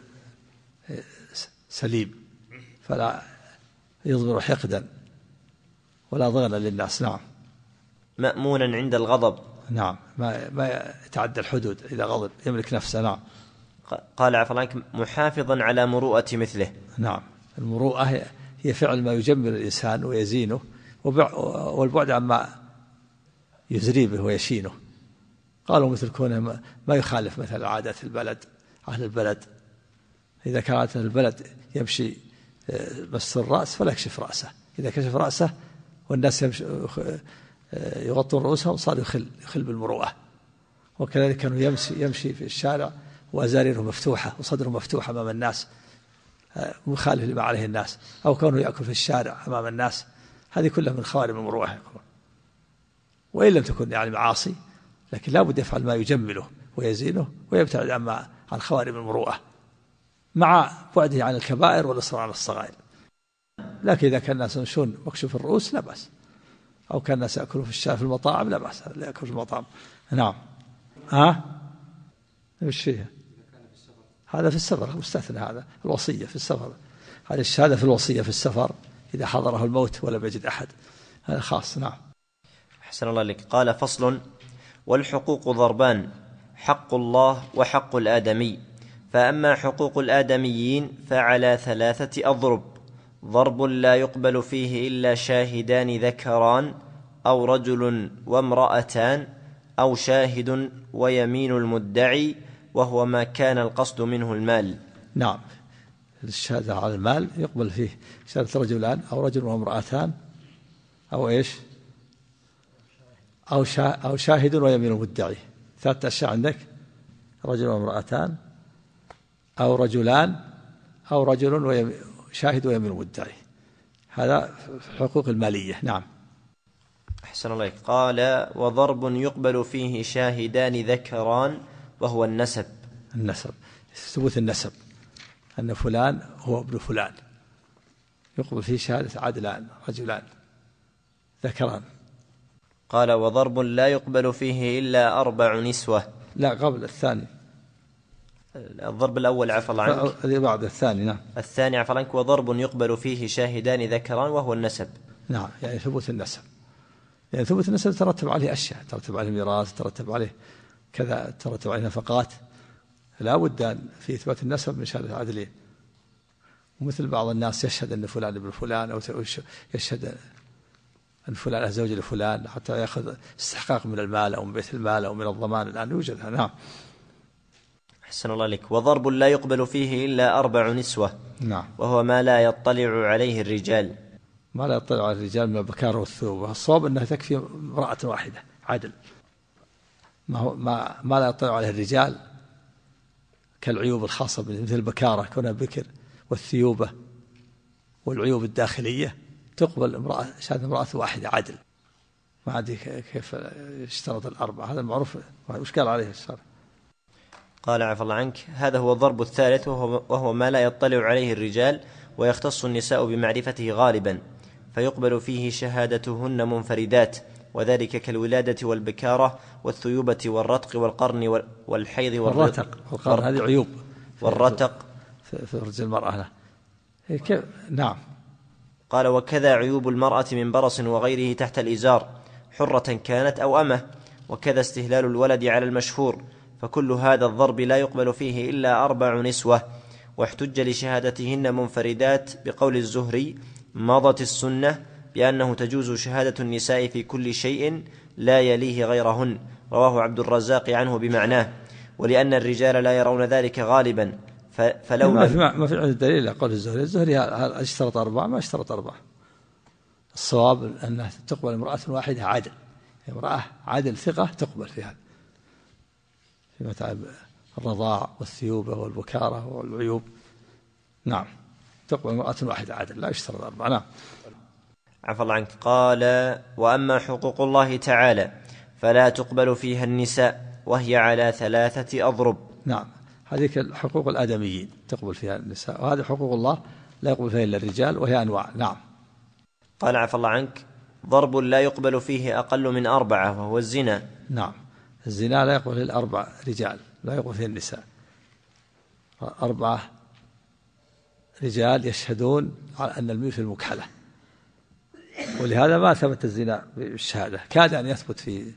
سليم، فلا يظهر حقدا ولا ضغنا للناس. نعم. مأمونا عند الغضب. نعم، ما يتعدى الحدود، إذا غضب يملك نفسه. نعم. قال عفوا عنك محافظا على مروءة مثله. نعم، المروءة هي فعل ما يجمل الإنسان ويزينه، والبعد عما يزري به ويشينه. قالوا مثل كونه ما يخالف مثل عادات البلد، أهل البلد. إذا كانت البلد يمشي مس الرأس فلا يكشف رأسه، إذا كشف رأسه والناس يغطون رؤوسهم صار يخل بالمروءة. وكذلك كانوا يمشي في الشارع وأزاريره مفتوحة وصدره مفتوح أمام الناس، مخالف لما عليه الناس، أو كونه يأكل في الشارع أمام الناس. هذه كلها من خوارم المروءة. وإن لم تكن يعني معاصي، لكن لا بد يفعل ما يجمله ويزينه ويبتعد عن خوارم المروءة، مع بعده عن الكبائر والإصرار على الصغائر. لكن إذا كان الناس يمشون مكشوف الرؤوس لا بأس، أو كان الناس يأكلون في الشارع في المطاعم لا بأس، لا يأكل في المطاعم. نعم. وش فيها؟ هذا في السفر مستثنى، هذا الوصية في السفر، هذه الشهادة في الوصية في السفر إذا حضره الموت ولم يجد أحد، هذا خاص. نعم. أحسن الله لك. قال فصل. والحقوق ضربان: حق الله وحق الآدمي. فأما حقوق الآدميين فعلى 3 أضرب: ضرب لا يقبل فيه إلا شاهدان ذكران، أو رجل وامرأتان، أو شاهد ويمين المدعي، وهو ما كان القصد منه المال. نعم، الشهادة على المال يقبل فيه شهادة رجلان أو رجل وامرأتان، أو إيش، أو شاهد ويمين المدعي. 3 أشياء عندك: رجل وامرأتان، أو رجلان، أو رجل شاهد ويمين المدعي. هذا حقوق المالية. نعم. أحسن الله. قال وضرب يقبل فيه شاهدان ذكران وهو النسب. النسب، ثبوت النسب، أن فلان هو ابن فلان، يقبل فيه شهادة عدلان رجلان ذكران. قال وضرب لا يقبل فيه إلا 4 نسوة. لا، قبل الثاني، الضرب الأول عفى الله عنك، بعد الثاني. نعم. الثاني عفى الله عنك. وضرب يقبل فيه شاهدان ذكران وهو النسب. نعم، يعني ثبوت النسب، يعني ثبوت النسب ترتب عليه أشياء، ترتب عليه ميراث، ترتب عليه كذا، ترتب عليه نفقات، لا بد أن في إثبات النسب من شهادة عدلين. ومثل بعض الناس يشهد أن فلان ابن فلان، أو يشهد أن فلان زوج لفلان حتى يأخذ استحقاق من المال أو من بيت المال أو من الضمان، الآن يوجد. نعم. أحسن الله لك. وضرب لا يقبل فيه إلا 4 نسوة. نعم. وهو ما لا يطلع عليه الرجال. ما لا يطلع على الرجال من البكارة والثوبة. الصواب أنها تكفي امرأة واحدة عدل. ما لا يطلع عليه الرجال كالعيوب الخاصة مثل البكارة كونها بكر، والثيوبة والعيوب الداخلية، تقبل شهادة امرأة واحدة عدل. ما أدري كيف اشترط الأربعة، هذا المعروف. وش قال عليه الشرع؟ قال عفى الله عنك هذا هو الضرب الثالث، وهو ما لا يطلع عليه الرجال ويختص النساء بمعرفته غالبا، فيقبل فيه شهادتهن منفردات، وذلك كالولادة والبكارة والثيوبة والرتق والقرن والحيض والرتق. والقرن هذه عيوب والرتق في فرج المرأة. نعم. قال وكذا عيوب المرأة من برص وغيره تحت الإزار، حرة كانت أو أمة، وكذا استهلال الولد على المشهور. فكل هذا الضرب لا يقبل فيه إلا 4 نسوة. واحتج لشهادتهن منفردات بقول الزهري مضت السنة بأنه تجوز شهادة النساء في كل شيء لا يليه غيرهن، رواه عبد الرزاق عنه بمعناه. ولأن الرجال لا يرون ذلك غالبا، فلو ما في عند دليل قول الزهري. الزهري اشترط 4، ما اشترط 4. الصواب أنها تقبل امرأة واحدة عدل، امرأة عدل ثقة تقبل في هذا، في متاع الرضاع والثيوبة والبكارة والعيوب. نعم، تقبل امرأة واحدة عدل، لا يشترط 4. نعم. عفى الله عنك. قال وأما حقوق الله تعالى فلا تقبل فيها النساء، وهي على 3 أضرب. نعم، هذه حقوق الآدميين تقبل فيها النساء، وهذه حقوق الله لا يقبل فيها إلا الرجال، وهي أنواع. نعم. قال عفى الله عنك ضرب لا يقبل فيه أقل من 4، وهو الزنا. نعم، الزنا لا يقبل فيه 4 رجال، لا يقبل فيه النساء. 4 رجال يشهدون على أن الميت المكحلة، ولهذا ما ثبت الزنا بالشهادة. كاد أن يثبت في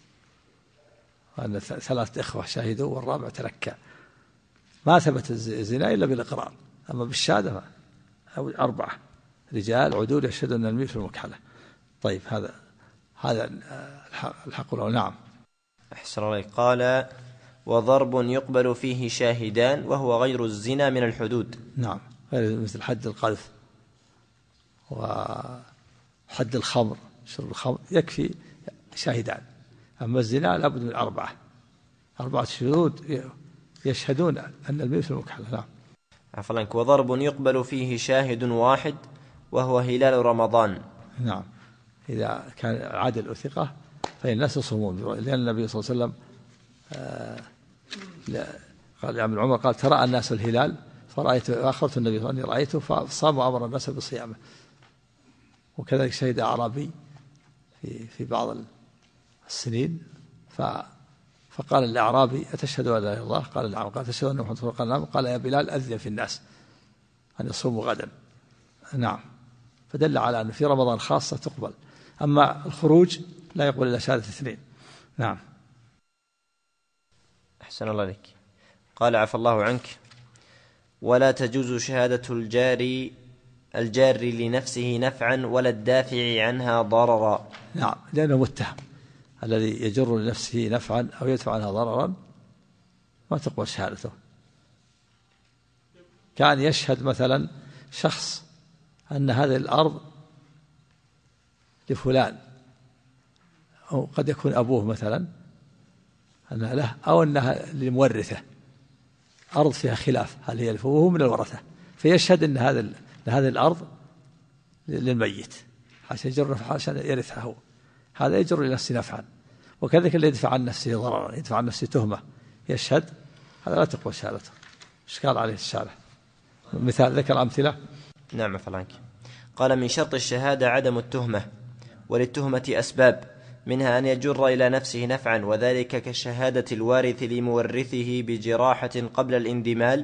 أن 3 إخوة شهدوا والرابع تلكى، ما ثبت الزنا إلا بالإقرار، أما بالشهادة أو 4 رجال عدول يشهدون أن الميت المكحلة. طيب، هذا الحق له. نعم. أحسن الله. قال وضرب يقبل فيه شاهدان، وهو غير الزنا من الحدود. نعم، غير مثل حد القذف وحد الخمر، شرب الخمر يكفي شاهدان. أما الزنا لابد من 4 شهود يشهدون أن الميت المكحلة. نعم. عفوا عنك. وضرب يقبل فيه شاهد واحد، وهو هلال رمضان. نعم، إذا كان عدل وثقة فإن الناس يصومون، لأن النبي صلى الله عليه وسلم قال يا ابن عمر، قال ترى الناس الهلال فرأيت، أخبرت النبي صلى الله عليه وسلم رأيته فصام وأمر الناس بصيامه. وكذلك شهد أعرابي في بعض السنين، فقال الأعرابي أتشهد أن لا إله إلا الله؟ قال نعم. قال تشهد أن محمد رسول الله؟ قال نعم. قال يا بلال أذن في الناس أن يصوموا غدا. نعم، فدل على أن في رمضان خاصة تقبل، أما الخروج لا يقبل إلا شهادة 2. نعم. أحسن الله لك. قال عفى الله عنك ولا تجوز شهادة الجار لنفسه نفعا ولا الدافع عنها ضررا. نعم، لأنه متهم، الذي يجر لنفسه نفعا أو يدفع عنها ضررا ما تقبل شهادته. كان يشهد مثلا شخص أن هذه الأرض لفلان، أو قد يكون أبوه مثلا أنها له، أو أنها لمورثه، أرض فيها خلاف هل هي وهو من الورثة، فيشهد أن هذه الأرض للميت عشان يجر عشان يرثها هو، هذا يجر لنفسه نفعا. وكذلك اللي يدفع عن نفسه ضررا، يدفع عن نفسه تهمة يشهد، هذا لا تقبل شهادته. إشكال عليه الشارع. مثال ذكر أمثلة. نعم فلانك. قال: من شرط الشهادة عدم التهمة، وللتهمة أسباب، منها أن يجر إلى نفسه نفعا، وذلك كشهادة الوارث لمورثه بجراحة قبل الاندمال،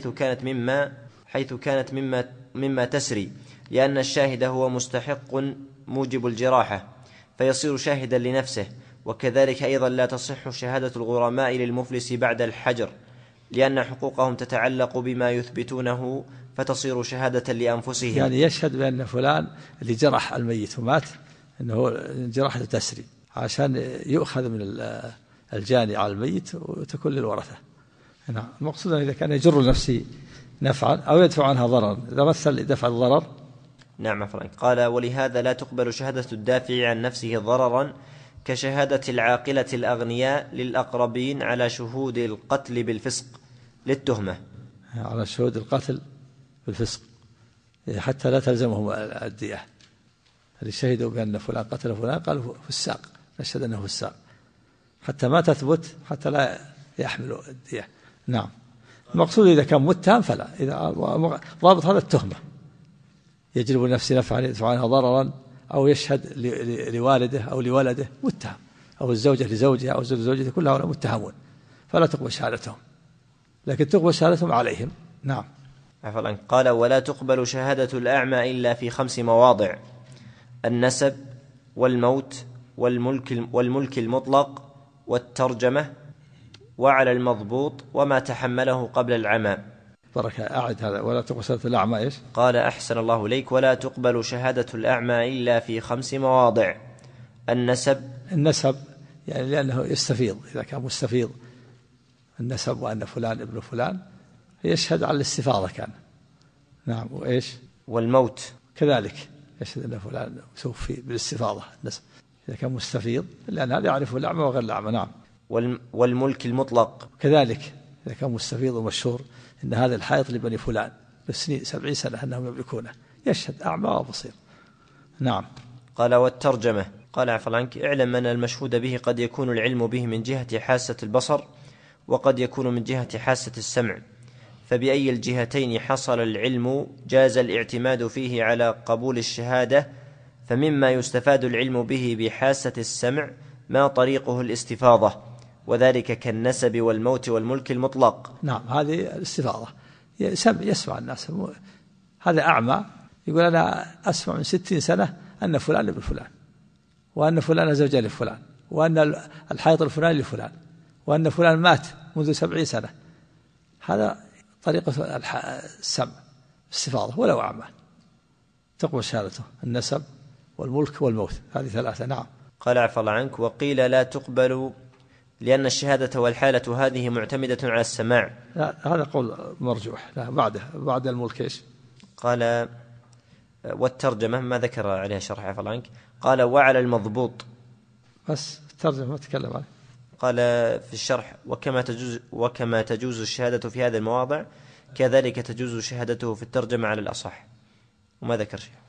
حيث كانت مما تسري، لأن الشاهد هو مستحق موجب الجراحة فيصير شاهدا لنفسه. وكذلك أيضا لا تصح شهادة الغرماء للمفلس بعد الحجر، لأن حقوقهم تتعلق بما يثبتونه فتصير شهادة لأنفسهم. يعني يشهد بأن فلان اللي جرح الميت ومات أنه جراحة تسري، عشان يؤخذ من الجاني على الميت وتكون للورثة. نعم. المقصود إذا كان يجر لنفسه نفعا أو يدفع عنها ضررا، إذا مثل دفع الضرر. نعم فرنك. قال: ولهذا لا تقبل شهادة الدافع عن نفسه ضررا كشهادة العاقلة الأغنياء للأقربين على شهود القتل بالفسق للتهمة، على شهود القتل بالفسق حتى لا تلزمهم الدية. اللي شهدوا بأن فلان قتل فلان قالوا فساق، نشهد أنه فساق حتى ما تثبت، حتى لا يحملوا الدية. نعم. المقصود إذا كان متهم فلا، إذا ضابط هذا التهمة، يجلب لنفسه نفعا يدفع عنها ضررا، أو يشهد لوالده أو لولده متهم، أو الزوجة لزوجها أو الزوج لزوجته، كلها هؤلاء متهمون فلا تقبل شهادتهم، لكن تقبل شهادتهم عليهم. نعم. قال: ولا تقبل شهادة الأعمى إلا في 5 مواضع: النسب، والموت، والملك المطلق، والترجمة، وعلى المضبوط، وما تحمله قبل العمى. بركة. أعد هذا. ولا تقبل شهادة الأعمى إيش؟ قال: أحسن الله إليك: ولا تقبل شهادة الأعمى إلا في 5 مواضع: النسب يعني لأنه يستفيض، إذا كان مستفيض النسب وأن فلان ابن فلان يشهد على الاستفاضة كان. نعم. وإيش؟ والموت كذلك يشهد أن فلان توفي بالاستفاضة النسب إذا كان مستفيض، لأن هذا يعرفه الأعمى وغير الأعمى. نعم. والملك المطلق كذلك إذا كان مستفيض ومشهور إن هذا الحائط لبني فلان بسنين 70 سنة أنهم يملكونه، يشهد أعمى وبصير. نعم. قال: والترجمة. قال: عفوا عنك، اعلم أن المشهود به قد يكون العلم به من جهة حاسة البصر، وقد يكون من جهة حاسة السمع، فبأي الجهتين حصل العلم جاز الاعتماد فيه على قبول الشهادة. فمما يستفاد العلم به بحاسة السمع ما طريقه الاستفاضة، وذلك كالنسب والموت والملك المطلق. نعم. هذه الاستفاضة يسمع الناس. هذا أعمى يقول أنا أسمع من 60 سنة أن فلان ابن فلان، وأن فلان زوجة لفلان، وأن الحائط الفلاني لفلان، وأن فلان مات منذ 70 سنة. هذا طريقة السمع استفاضة ولو أعمى، تقبل شهادته. النسب والملك والموت، هذه 3. نعم. قال: عفى الله عنك. وقيل لا تقبل لأن الشهادة والحالة هذه معتمدة على السماع. لا، هذا قول مرجوح. لا، بعد الملك إيش؟ قال: والترجمة ما ذكر عليها شرح عفى الله عنك. قال: وعلى المضبوط. بس الترجمة ما تكلم عنه. قال في الشرح: وكما تجوز الشهادة في هذه المواضع كذلك تجوز شهادته في الترجمة على الأصح. وما ذكر شيء.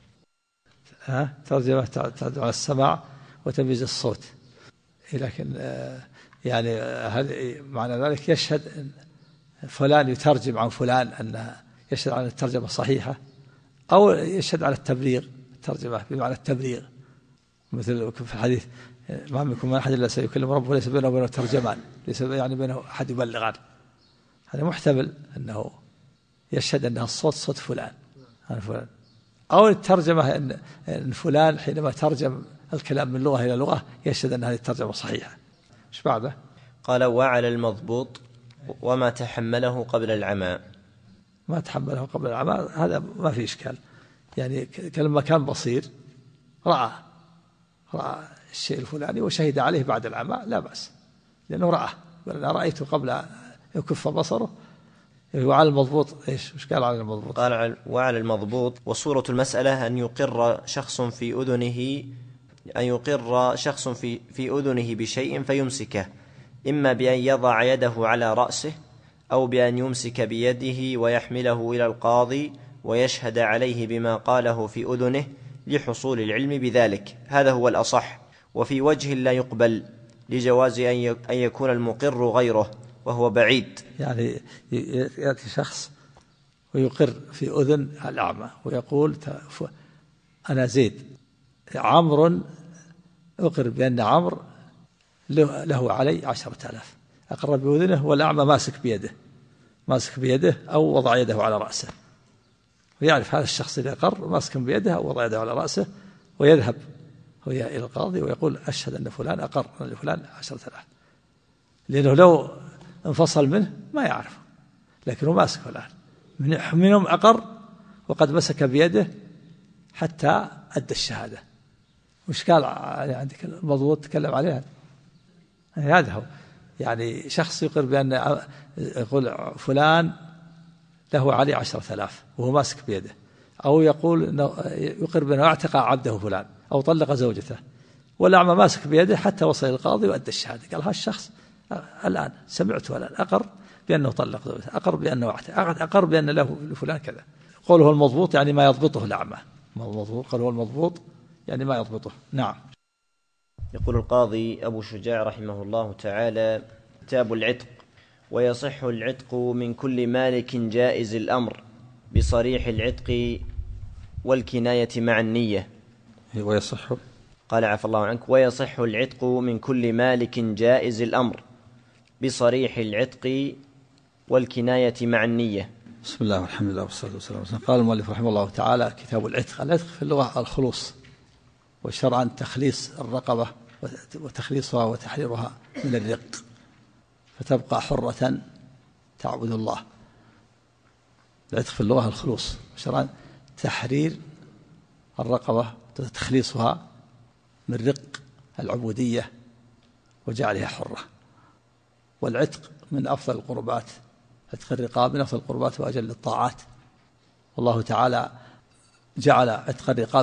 ترجمة تعتمد على السماع وتمييز الصوت، لكن يعني هذا معنى ذلك يشهد فلان يترجم عن فلان، أن يشهد عن الترجمة صحيحة، أو يشهد على التبليغ. الترجمة بمعنى التبليغ، مثل في الحديث: ما منكم من أحد إلا سيكلم ربه ليس بينه وبينه ترجمان، ليس يعني بينه أحد يبلغ عنه. هذا محتمل أنه يشهد أنها الصوت صوت فلان عن فلان، أو الترجمة أن فلان حينما ترجم الكلام من لغة إلى لغة يشهد أن هذه الترجمة صحيحة. إيش بعده؟ قال: وعلى المضبوط وما تحمله قبل العمى. ما تحمله قبل العمى هذا ما في إشكال، يعني كلما كان بصير رأى الشيء الفلاني وشهد عليه بعد العمى لا بأس، لأنه رأى. أنا رأيته قبل أن يكف بصره. وعلى المضبوط إيش قال على المضبوط؟ قال: وعلى المضبوط. وصورة المسألة أن يقر شخص في أذنه بشيء فيمسكه، إما بأن يضع يده على رأسه، أو بأن يمسك بيده ويحمله إلى القاضي ويشهد عليه بما قاله في أذنه، لحصول العلم بذلك، هذا هو الأصح. وفي وجه لا يقبل لجواز أن يكون المقر غيره وهو بعيد. يعني يأتي شخص ويقر في أذن الأعمى ويقول أنا زيد، عمرو أقر بأن عمرو له علي 10,000، أقر بأذنه والأعمى ماسك بيده أو وضع يده على رأسه، ويعرف هذا الشخص إذا أقر ماسك بيده أو وضع يده على رأسه، ويذهب هو إلى القاضي ويقول أشهد أن فلان أقر لفلان 10,000، لأنه لو انفصل منه ما يعرف، لكنه ماسك الآن منهم أقر وقد مسك بيده حتى أدى الشهادة. وش قال عندك المضبوط تكلم عليها؟ هذا هو، يعني شخص يقر بأن يقول فلان له علي 10,000 وهو ماسك بيده، أو يقر بأنه اعتق عبده فلان أو طلق زوجته والأعمى ماسك بيده حتى وصل إلى القاضي وأدى الشهادة. قال هذا الشخص الآن سمعته الآن أقر بأنه طلق زوجته، أقر بأنه أقر بأن له لفلان كذا. قوله المضبوط يعني ما يضبطه الأعمى، قوله المضبوط يعني ما يضبطه. نعم. يقول القاضي أبو شجاع رحمه الله تعالى: كتاب العتق: ويصح العتق من كل مالك جائز الأمر بصريح العتق والكناية مع النية. ويصح، قال عفى الله عنك: ويصح العتق من كل مالك جائز الأمر بصريح العتق والكناية مع النية. بسم الله والحمد لله والصلاة والسلام. قال المؤلف رحمه الله تعالى: كتاب العتق. العتق في اللغة الخلوص، وشرعا تخليص الرقبة وتخليصها وتحريرها من الرق فتبقى حرة تعبد الله. العتق في اللغة الخلوص، وشرعا تحرير الرقبة وتخليصها من رق العبودية وجعلها حرة. والعتق من أفضل القربات، عتق الرقاب من أفضل القربات وأجل الطاعات. والله تعالى جعل عتق الرقاب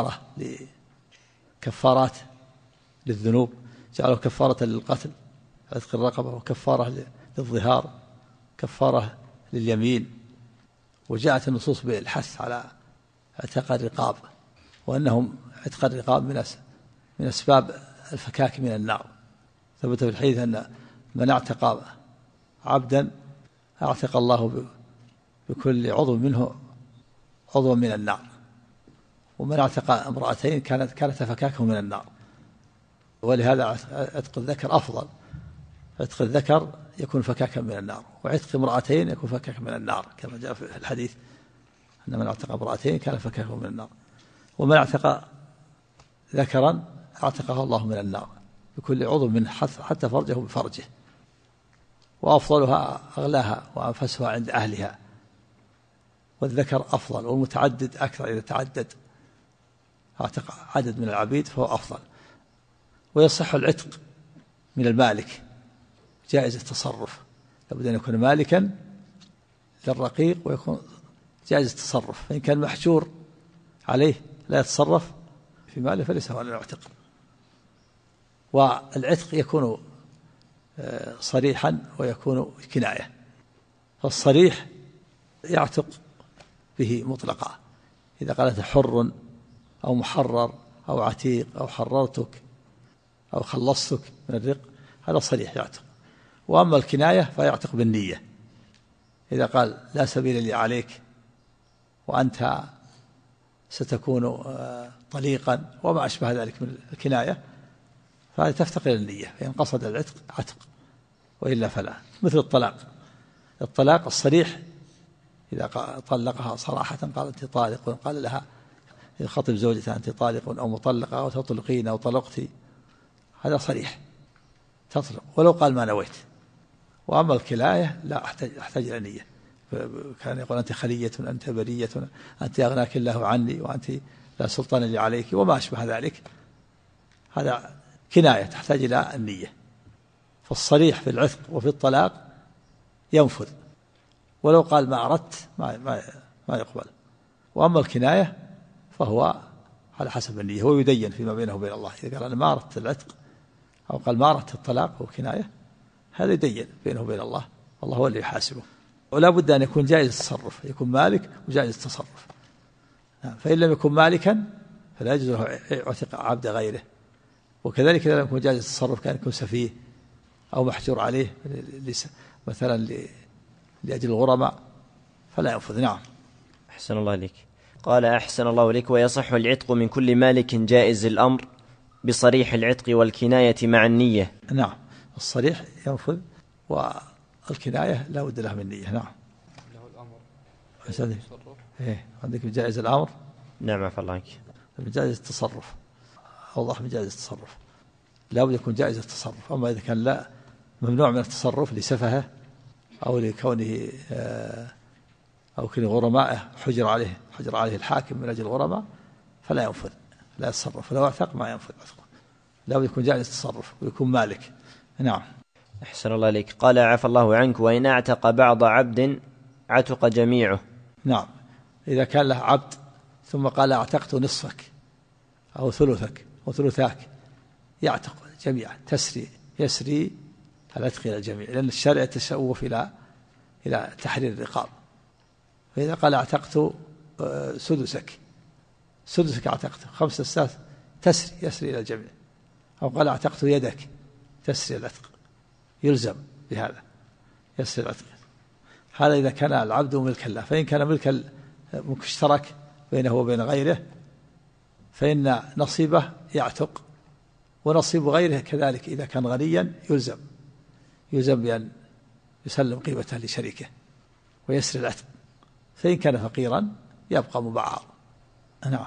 كفارات للذنوب، جعله كفارة للقتل عتق الرقبة، وكفارة للظهار، كفارة لليمين. وجاءت النصوص بالحث على عتق الرقاب، وأنهم عتق الرقاب من أسباب الفكاك من النار. ثبت في الحديث أن من اعتق عبدا اعتق الله بكل عضو منه عضو من النار، ومن اعتق امرأتين كانت فكاكه من النار. ولهذا عتق الذكر أفضل، عتق الذكر يكون فكاكا من النار، وعتق امرأتين يكون فكاكا من النار، كما جاء في الحديث أن من اعتق امرأتين كان فكاكه من النار، ومن اعتق ذكرا اعتقه الله من النار بكل عضو منه حتى فرجه بفرجه. وأفضلها أغلاها وأنفسها عند أهلها، والذكر أفضل، والمتعدد أكثر، إذا تعدد اعتق عدد من العبيد فهو أفضل. ويصح العتق من المالك جائز التصرف، لابد أن يكون مالكا للرقيق ويكون جائز التصرف، فإن كان محجور عليه لا يتصرف في ماله فليس هو العتق. والعتق يكون صريحا ويكون كناية. فالصريح يعتق به مطلقا، إذا قالت حر أو محرر أو عتيق أو حررتك أو خلصتك من الرق، هذا صريح يعتق. وأما الكناية فيعتق بالنية، إذا قال لا سبيل لي عليك وأنت ستكون طليقا وما أشبه ذلك من الكناية، فهذه تفتقر النية، فإن قصد العتق عتق وإلا فلا. مثل الطلاق الصريح، إذا طلقها صراحة قال أنت طالق، قال لها خطب زوجته أنت طالق أو مطلقة أو تطلقين أو طلقتي، هذا صريح تطلق ولو قال ما نويت. وأما الكناية لا أحتاج إلى نية، كان يقول أنت خلية أنت برية أنت أغناك الله عني وأنت لا سلطان لي عليك وما أشبه ذلك، هذا كناية تحتاج إلى النية. فالصريح في العتق وفي الطلاق ينفذ، ولو قال ما أردت ما يقبل. وأما الكناية فهو على حسب النية، هو يدين فيما بينه وبين الله. إذا قال أنا ما أردت العتق أو قال ما أردت الطلاق هو كناية، هذا يدين بينه وبين الله، الله هو اللي يحاسبه. ولا بد أن يكون جائز التصرف، يكون مالك وجائز التصرف. فإن لم يكن مالكا فلا يجوز له يعتق عبد غيره. وكذلك إذا لم يكن جائز التصرف كان يكون سفيه أو محجور عليه مثلا لأجل الغرماء فلا ينفذ. نعم. أحسن الله إليك. قال أحسن الله إليك: ويصح العتق من كل مالك جائز الأمر بصريح العتق والكناية مع النية. نعم، الصريح ينفذ والكناية لا بد له من نية. نعم. له الأمر إيه، عندك جائز الأمر. نعم عفى الله عنك. جائز التصرف أوضح من جائز التصرف، لا بد يكون جائز التصرف. أما إذا كان لا ممنوع من التصرف لسفهه أو لكونه أو كون غرمائه حجر عليه الحاكم من أجل الغرماء فلا ينفذ، لا يتصرف، ولو اعتق ما ينفذ عتقه، لا بد يكون جائز التصرف ويكون مالك. نعم. أحسن الله إليك. قال عفى الله عنك: وإن اعتق بعض عبد عتق جميعه. نعم، إذا كان له عبد ثم قال اعتقت نصفك أو ثلثك أو ثلثاك يعتق جميعا، يسري العتق إلى الجميع، لأن الشارع يتشوف إلى تحرير الرقاب. فإذا قال اعتقت سدسك اعتقت 5 أسداس يسري إلى الجميع، أو قال اعتقت يدك تسري العتق، يلزم بهذا يسري العتق. هذا إذا كان العبد ملكا له. فإن كان ملكا مشترك بينه وبين غيره فإن نصيبه يعتق، ونصيب غيره كذلك إذا كان غنيا يلزم بأن يسلم قيمته لشريكه ويسري العتق. فإن كان فقيرا يبقى مبعض. نعم.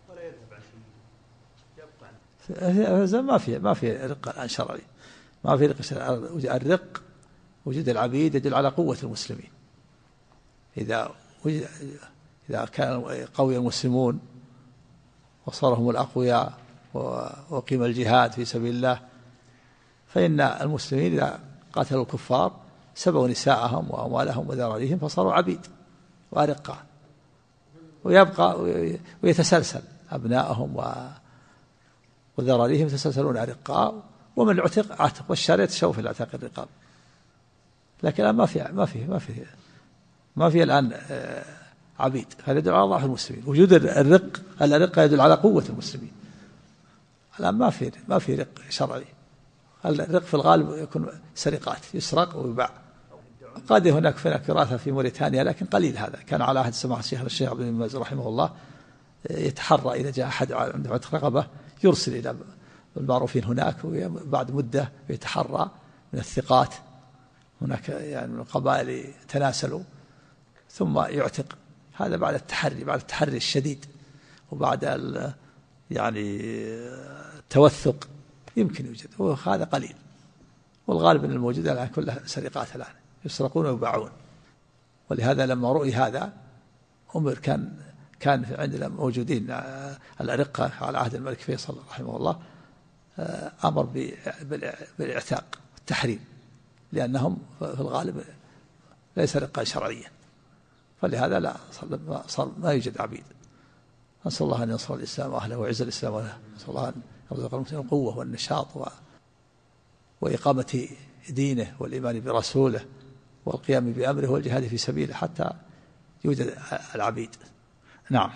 ما في رق الآن شرعي، ما في رق شرعي. الرق وجود العبيد يدل على قوة المسلمين. إذا كان قوي المسلمون وصاروا هم الأقوياء وقيم الجهاد في سبيل الله، فإن المسلمين إذا قاتلوا الكفار سبوا نساءهم وأموالهم وذراريهم فصاروا عبيد وأرقاء، ويبقى ويتسلسل أبنائهم وذراريهم يتسلسلون أرقاء، ومن عتق عتق، والشارع يتشوف إلى عتق الرقاب. لكن الآن ما في الآن عبيد، هذا يدل على ضعف المسلمين. وجود الرق يدل على قوة المسلمين. الآن ما في رق شرعي. الرق في الغالب يكون سرقات، يسرق ويباع. قد هناك وراثة في موريتانيا لكن قليل. هذا كان على عهد سماحة الشيخ عبد المنعم رحمه الله، يتحرى إذا جاء أحد عنده عتق رقبة يرسل إلى المعروفين هناك، وبعد مدة يتحرى من الثقات هناك يعني من القبائل يتناسلوا ثم يعتق. هذا بعد التحري الشديد وبعد يعني التوثق يمكن يوجد، وهذا قليل. والغالب ان الموجود الان كلها سرقات، الان يسرقون ويباعون. ولهذا لما رؤي هذا امر كان عندنا موجودين الارقه على عهد الملك فيصل رحمه الله، امر بالاعتاق والتحريم، لانهم في الغالب ليس رقا شرعيا، فلهذا لا صار ما يوجد عبيد. نسأل الله أن ينصر الإسلام وأهله ويعز الإسلام وأهله، نسأل الله أن يرزق المسلمين القوة والنشاط وإقامة دينه والإيمان برسوله والقيام بأمره والجهاد في سبيله حتى يوجد العبيد. نعم.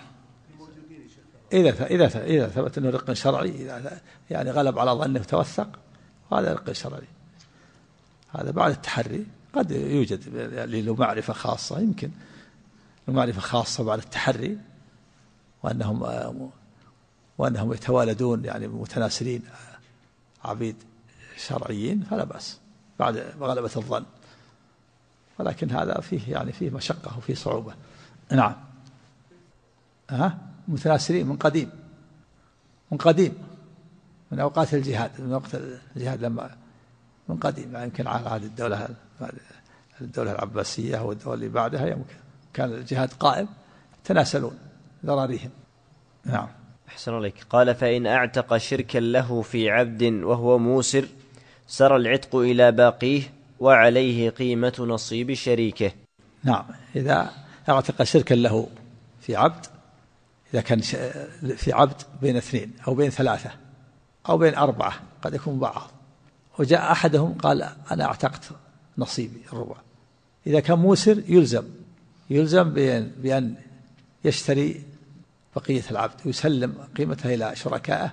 إذا ثبت أنه رق شرعي، إذا يعني غلب على ظنه وتوثق، هذا رق شرعي. هذا بعد التحري قد يوجد له معرفة خاصة، يمكن معرفة خاصة بعد التحري، وأنهم يتوالدون يعني متناسلين عبيد شرعيين، فلا بأس بعد غلبة الظن. ولكن هذا فيه مشقة وفيه صعوبة. نعم. متناسلين من قديم من أوقات الجهاد، من وقت الجهاد لما من قديم، يعني يمكن على عهد الدولة العباسية والدولة اللي بعدها يمكن كان الجهاد قائم، تناسلون ذراريهم. نعم. أحسن عليك. قال: فإن اعتق شركا له في عبد وهو موسر سر العتق إلى باقيه وعليه قيمة نصيب شريكه. نعم. إذا اعتق شركا له في عبد، إذا كان في عبد بين 2 أو بين 3 أو بين 4، قد يكون بعض، وجاء أحدهم قال أنا اعتقت نصيبي الربع، إذا كان موسر يلزم بأن يشتري بقية العبد ويسلم قيمتها إلى شركائه،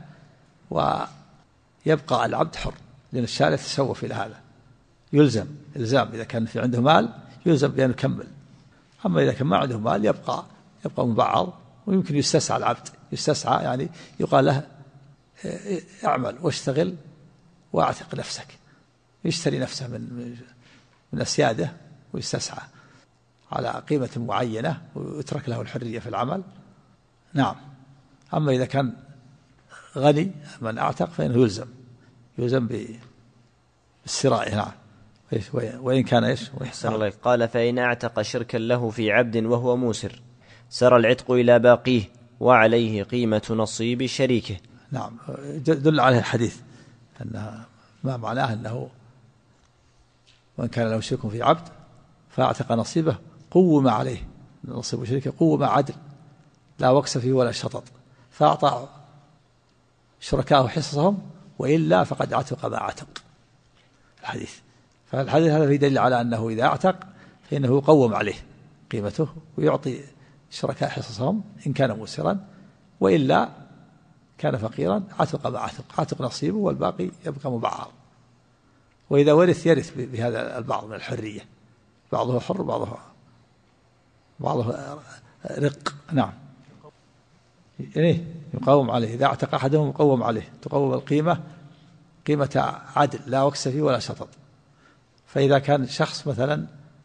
ويبقى العبد حر، لأن الشارع تسوف إلى هذا، يلزم إلزام إذا كان في عنده مال يلزم بأن يكمل. أما إذا كان ما عنده مال يبقى مبعض، ويمكن يستسعى العبد، يستسعى يعني يقال له اعمل واشتغل واعتق نفسك، يشتري نفسه من أسياده ويستسعى على قيمة معينة ويترك له الحرية في العمل. نعم. أما إذا كان غني من أعتق فإنه يلزم بالسراء. نعم. وإن كان إيش؟ أحسن الله. قال فإن أعتق شركا له في عبد وهو موسر سرى العتق إلى باقيه وعليه قيمة نصيب شريكه. نعم. دل عليه الحديث أن ما معناه أنه وإن كان له شرك في عبد فاعتق نصيبه قوم عليه، نصيب شريكه قوم عدل لا وكس فيه ولا شطط، فأعطى شركاءه حصصهم وإلا فقد عتق ما عتق الحديث. فالحديث هذا في دليل على أنه إذا اعتق فإنه يقوم عليه قيمته ويعطي شركاء حصصهم إن كان موسرا، وإلا كان فقيرا عتق ما عتق نصيبه والباقي يبقى مبعض. وإذا ورث يرث بهذا البعض من الحرية، بعضه حر بعضه رق. نعم. يعني يقوم عليه، إذا اعتق أحدهم يقوم عليه، تقوم القيمة قيمة عدل لا وكس فيه ولا شطط. فإذا كان شخص مثلا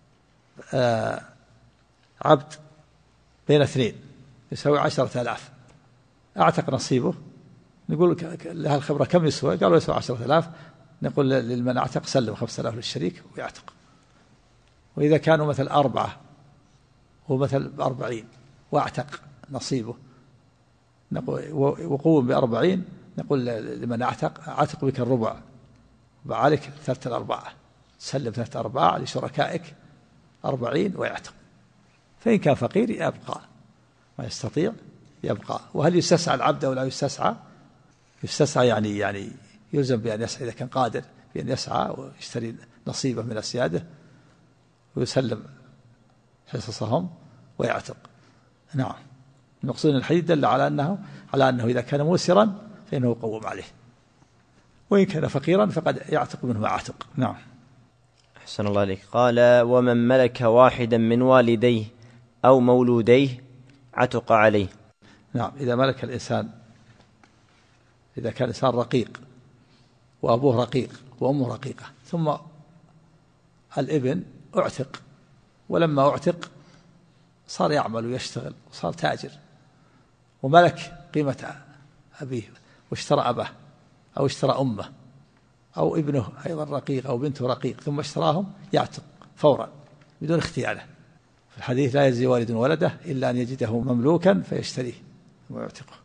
عبد بين اثنين يساوي 10,000 أعتق نصيبه، نقول لها الخبرة كم يسوى؟ قالوا يسوى 10,000، نقول لمن اعتق سلم 5,000 للشريك ويعتق. وإذا كانوا مثل 4 ومثل 40 واعتق نصيبه، نقول وقوم ب40، نقول لمن اعتق بك الربع وعليك 3/4، سلم 3/4 لشركائك 40 ويعتق. فإن كان فقير يبقى ما يستطيع يبقى. وهل يستسعى العبد أو لا يستسعى؟ يستسعى يعني يلزم بأن يسعى إذا كان قادر بأن يسعى ويشتري نصيبه من أسياده ويسلم حصصهم ويعتق. نعم. المقصود أن الحديث دل على أنه إذا كان موسرا فإنه يقوم عليه، وإن كان فقيرا فقد يعتق منه ما عتق. نعم. أحسن الله عليك. قال ومن ملك واحدا من والديه أو مولوديه عتق عليه. نعم. إذا ملك الإنسان، إذا كان إنسان رقيق وأبوه رقيق وأمه رقيقة، ثم الابن اعتق، ولما اعتق صار يعمل ويشتغل وصار تاجر وملك قيمة أبيه واشترى أباه أو اشترى أمه أو ابنه أيضا رقيق أو بنته رقيق، ثم اشتراهم، يعتق فورا بدون اختياره. في الحديث لا يجزي والد ولده إلا أن يجده مملوكا فيشتريه ويعتقه.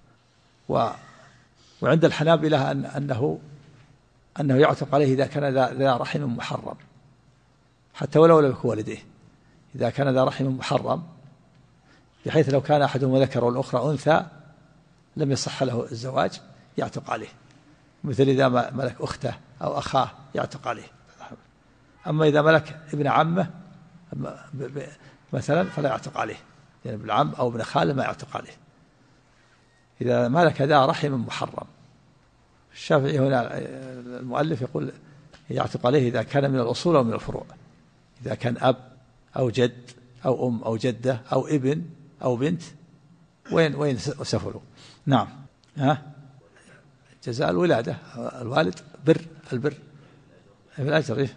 وعند الحنابلة أنه يعتق عليه إذا كان ذا رحم محرم، حتى ولو لم يكن والديه، إذا كان ذا رحم محرم، بحيث لو كان أحدهما ذكر والأخرى أنثى لم يصح له الزواج يعتق عليه، مثل إذا ملك أخته أو أخاه يعتق عليه. أما إذا ملك ابن عمه مثلا فلا يعتق عليه، يعني ابن عم أو ابن خاله ما يعتق عليه إذا ملك ذا رحم محرم. الشافعي هنا المؤلف يقول يعتق عليه إذا كان من الأصول أو من الفروع، إذا كان أب أو جد أو أم أو جدة أو ابن أو بنت، وين سفلوا. نعم. جزاء الولادة الوالد البر في الأجر. إيه؟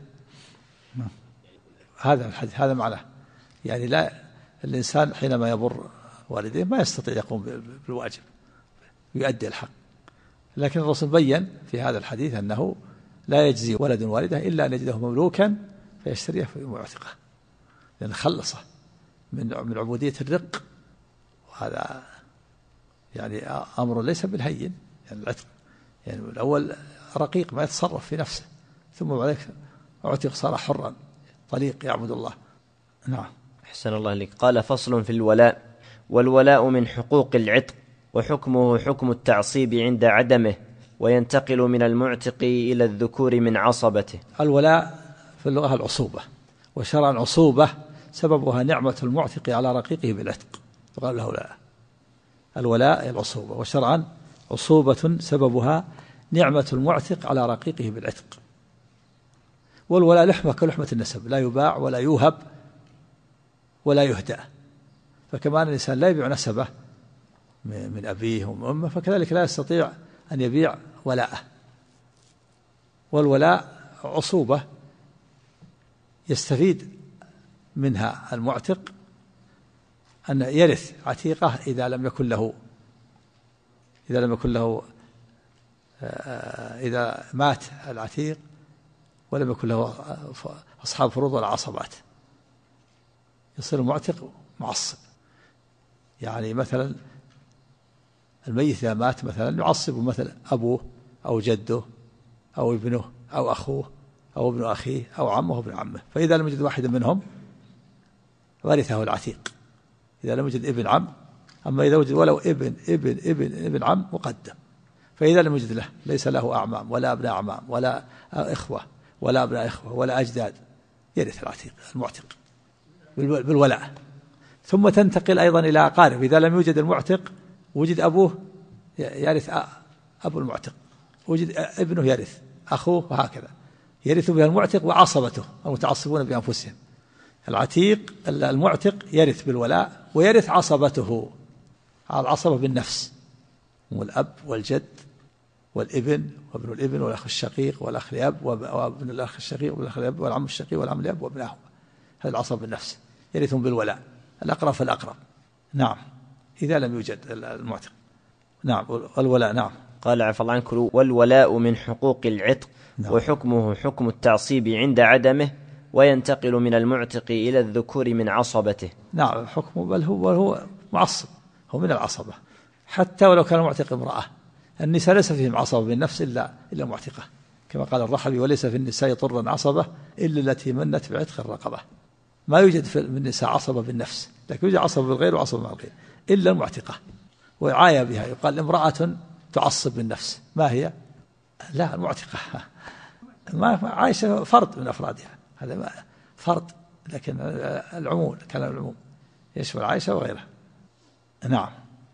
هذا الحديث هذا معناه، يعني لا الإنسان حينما يبر والديه ما يستطيع يقوم بالواجب ويؤدي الحق، لكن الرسول بين في هذا الحديث أنه لا يجزي ولد والده إلا أن يجده مملوكا فيشتريه ويعتقه، لأن خلصه من عبودية الرق، وهذا يعني أمر ليس بالهين. يعني العتق يعني الأول رقيق ما يتصرف في نفسه، ثم بعد اعتق صار حرا طليق يعبد الله. نعم. أحسن الله لك. قال فصل في الولاء. والولاء من حقوق العتق، وحكمه حكم التعصيب عند عدمه، وينتقل من المعتق إلى الذكور من عصبته. الولاء في اللغة العصوبة، وشرعا العصوبة سببها نعمة المعتق على رقيقه بالعتق، فقال له لا. الولاء العصوبة، وشرعا عصوبة سببها نعمة المعتق على رقيقه بالعتق. والولاء لحمة كلحمة النسب، لا يباع ولا يوهب ولا يهدأ. فكما أن الإنسان لا يبيع نسبه من أبيه ومن أمه، فكذلك لا يستطيع أن يبيع ولاءه. والولاء عصوبة يستفيد منها المعتق أن يرث عتيقه إذا لم يكن له إذا مات العتيق ولم يكن له أصحاب فروض ولا عصبات، يصير المعتق معصب. يعني مثلا الميت إذا مات مثلا يعصب مثلا أبوه أو جده أو ابنه أو أخوه أو ابن أخيه أو عمه وابن عمه، فإذا لم يجد واحد منهم ورثه العتيق إذا لم يجد ابن عم. أما إذا وجد ولو ابن عم مقدم. فإذا لم يجد له ليس له أعمام ولا أبناء أعمام ولا إخوة ولا أبناء إخوة ولا أجداد، يرث العتيق المعتق بالولاء. ثم تنتقل أيضا إلى أقارب. إذا لم يوجد المعتق وجد أبوه يرث أبو المعتق، وجد ابنه يرث أخوه، وهكذا يرث بها المعتق وعصبته المتعصبون بأنفسهم. العتيق المعتق يرث بالولاء ويرث عصبته، العصبة بالنفس، والأب والجد والابن وابن الابن والأخ الشقيق والأخ لأب وابن الأخ الشقيق والأخ لأب والعم الشقيق والعم لأب وابناهما. هذا العصب بالنفس يرثون بالولاء، الأقرب فالأقرب. نعم إذا لم يوجد المعتق. نعم والولاء. نعم. قال عفى الله عنك: والولاء من حقوق العتق. نعم. وحكمه حكم التعصيب عند عدمه، وينتقل من المعتق إلى الذكور من عصبته. نعم حكمه، بل هو معصب، هو من العصبة حتى ولو كان المعتق امرأة. النساء ليس فيهم عصبة بالنفس إلا معتقة، كما قال الرحبي: وليس في النساء طرا عصبة إلا التي منت بعتق الرقبة. ما يوجد في النساء عصبة بالنفس، لكن يوجد عصبة بالغير وعصبة مع الغير إلا المعتقة، وعاية بها. يقال امرأة تعصب بالنفس، ما هي؟ لا، المعتقة. ما عايشة فرد من أفرادها، هذا فرد، لكن العموم كلام العموم يشمل عائشة وغيرها. نعم.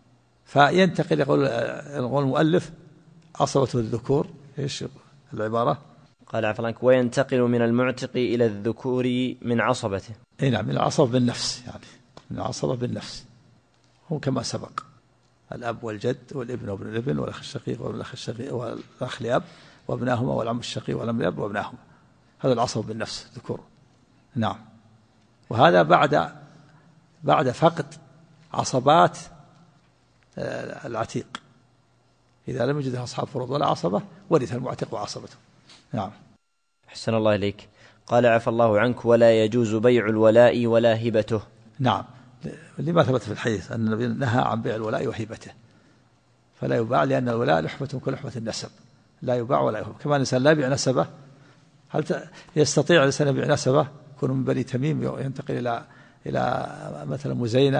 فينتقل، يقول المؤلف: عصبة الذكور. ايش العبارة؟ قال عفوا عنك: وينتقل من المعتق إلى الذكور من عصبته. اي نعم، من العصبة بالنفس، يعني من العصبة بالنفس، هم كما سبق: الأب والجد والابن وابن الابن والأخ الشقيق وابن الأخ الشقيق والأخ لأب وابناهما والعم الشقيق والعم لأب وابناهما. هذا العصبة بالنفس ذكور. نعم. وهذا بعد فقد عصبات العتيق. إذا لم يجد أصحاب فروض ولا عصبة ورث المعتق وعصبته. نعم. أحسن الله إليك. قال عفى الله عنك: ولا يجوز بيع الولاء ولا هبته. نعم، لما ثبت في الحديث أن النبي نهى عن بيع الولاء وهبته، فلا يباع، لأن الولاء لحمة كلحمة النسب، لا يباع ولا يهب. كما الإنسان لا يبيع نسبه، هل يستطيع الإنسان يبيع نسبه؟ يكون من بني تميم ينتقل إلى مثلا مزينة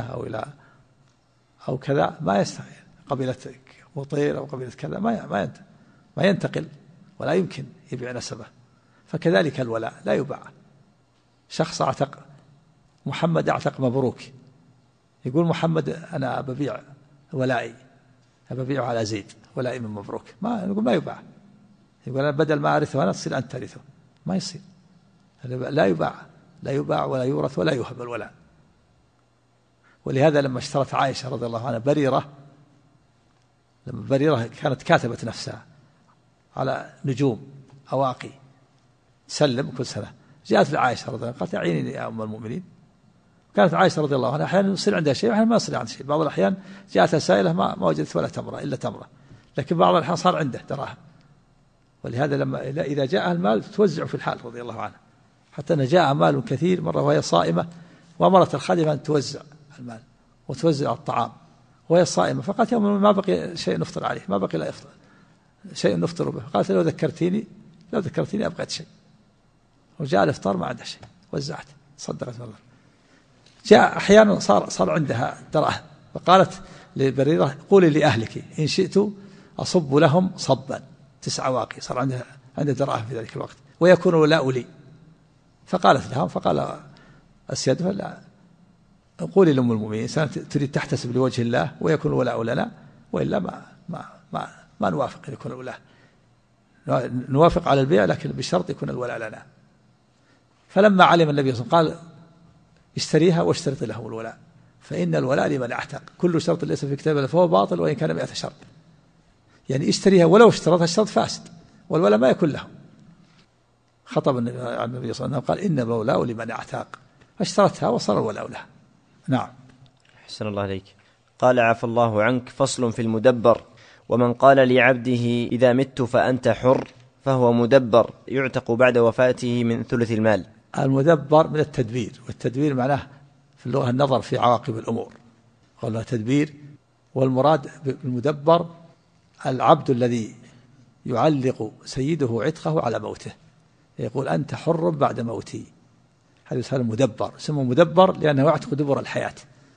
أو كذا، ما يستطيع. قبيلة مطير أو قبيلة كذا ما ينتقل، ولا يمكن يبيع نسبه. فكذلك الولاء لا يباع. شخص اعتق محمد، اعتق مبروك، يقول محمد: أنا ببيع ولائي، ببيعه على زيد، ولائي من مبروك. نقول ما يباع. يقول: أنا بدل ما أرثه أنا تصير أنت ترثه. ما يصير. لا يباع ولا يورث ولا يهب الولاء. ولهذا لما اشترت عائشة رضي الله عنها بريرة، لما بريرة كانت كاتبت نفسها على نجوم أواقي تسلم كل سنة، جاءت لعائشة رضي الله عنها قالت: أعيني يا أم المؤمنين. كانت عائشة رضي الله عنها أحيانا يصير عندها شيء وأحيانا ما يصير عندها شيء. بعض الأحيان جاءتها سائلة ما وجدت ولا تمرة إلا تمرة، لكن بعض الأحيان صار عنده دراهم. ولهذا لما إذا جاء المال توزع في الحال رضي الله عنها، حتى أن جاء مال كثير مرة وهي صائمة، وأمرت الخادمة أن توزع المال وتوزع الطعام وهي صائمة. فقالت: يوم ما بقي شيء نفطر عليه، ما بقي لا يفطر شيء نفطر به. قالت: لو ذكرتيني أبقيت شيء. وجاء الإفطار ما عنده شيء، وزعت صدقت والله. جاء أحيانا صار عندها دراهم، فقالت لبريرة: قولي لأهلك إن شئت أصب لهم صبا 9 واقي. صار عندها دراهم في ذلك الوقت، ويكون الولاء لي. فقالت لهم، فقال أسيادها: لا، قولي لأم المؤمنين تريد تحتسب لوجه الله ويكون الولاء لنا، وإلا ما نوافق أن يكون الولاء، نوافق على البيع لكن بشرط يكون الولاء لنا. فلما علم النبي صلى الله عليه وسلم قال اشتريها واشترط لهم الولاء، فإن الولاء لمن اعتق، كل شرط ليس في كتاب الله فهو باطل وإن كان 100 شرط. يعني اشتريها ولو اشترطها الشرط فاسد والولاء ما يكون له. خطب النبي صلى الله عليه وسلم قال إن الولاء لمن اعتق، فاشترتها وصار الولاء لها. نعم. أحسن الله عليك. قال عفى الله عنك. فصل في المدبر. ومن قال لعبده إذا مت فأنت حر فهو مدبر يعتق بعد وفاته من ثلث المال. المدبر من التدبير، والتدبير معناه في اللغة النظر في عواقب الأمور، قالوا تدبير. والمراد بالمدبر العبد الذي يعلق سيده عتقه على موته، يقول أنت حر بعد موتي، هذا يسمى مدبر. اسمه مدبر لأنه يعتق دبر الحياة،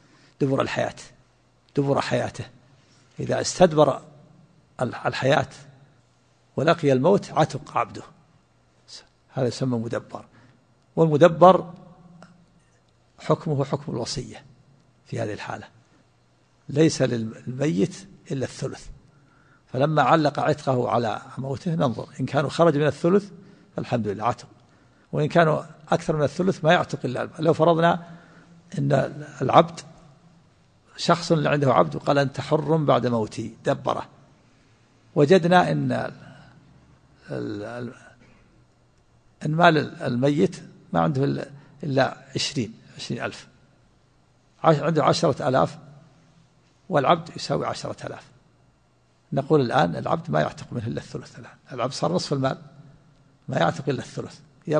دبر حياته. إذا استدبر الحياة ولقي الموت عتق عبده، هذا يسمى مدبر. والمدبر حكمه حكم الوصية في هذه الحالة، ليس للميت إلا الثلث. فلما علق عتقه على موته ننظر، إن كانوا خرج من الثلث فالحمد لله عتق، وإن كانوا أكثر من الثلث ما يعتق إلا. لو فرضنا أن العبد شخص اللي عنده عبد وقال أنت حر بعد موتي دبره، وجدنا أن مال الميت ما عنده إلا 20,000، عنده 10,000 والعبد يساوي 10,000. نقول الآن العبد ما يعتق منه إلا الثلث، الآن العبد صار نصف المال، ما يعتق إلا الثلث،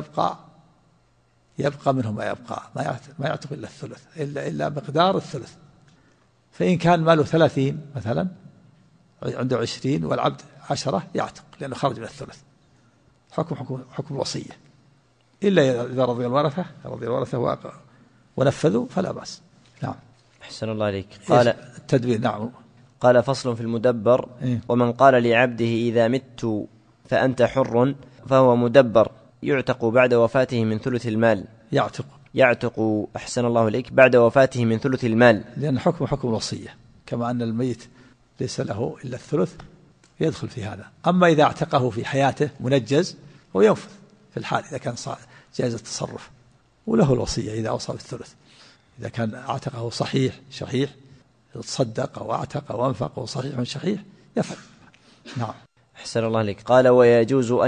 يبقى منه ما يبقى، ما يعتق إلا الثلث، إلا مقدار الثلث. فإن كان ماله 30 مثلا، عنده 20 والعبد 10 يعتق لأنه خرج من الثلث، حكم الوصية، إلا إذا رضي الورثة ونفذوا فلا بأس. نعم. أحسن الله عليك. قال التدبير. نعم. قال فصل في المدبر. ومن قال لعبده إذا مت فأنت حر فهو مدبر يعتق بعد وفاته من ثلث المال. يعتق أحسن الله عليك بعد وفاته من ثلث المال، لأن حكم الوصية، كما أن الميت ليس له إلا الثلث يدخل في هذا. أما إذا اعتقه في حياته منجز هو ينفذ في الحال إذا كان جائز التصرف، وله الوصية إذا أوصى بالثلث. إذا كان اعتقه صحيح تصدق أو اعتق أو أنفق وصحيح شحيح يفعل. نعم. أحسن الله عليك. قال ويجوز أن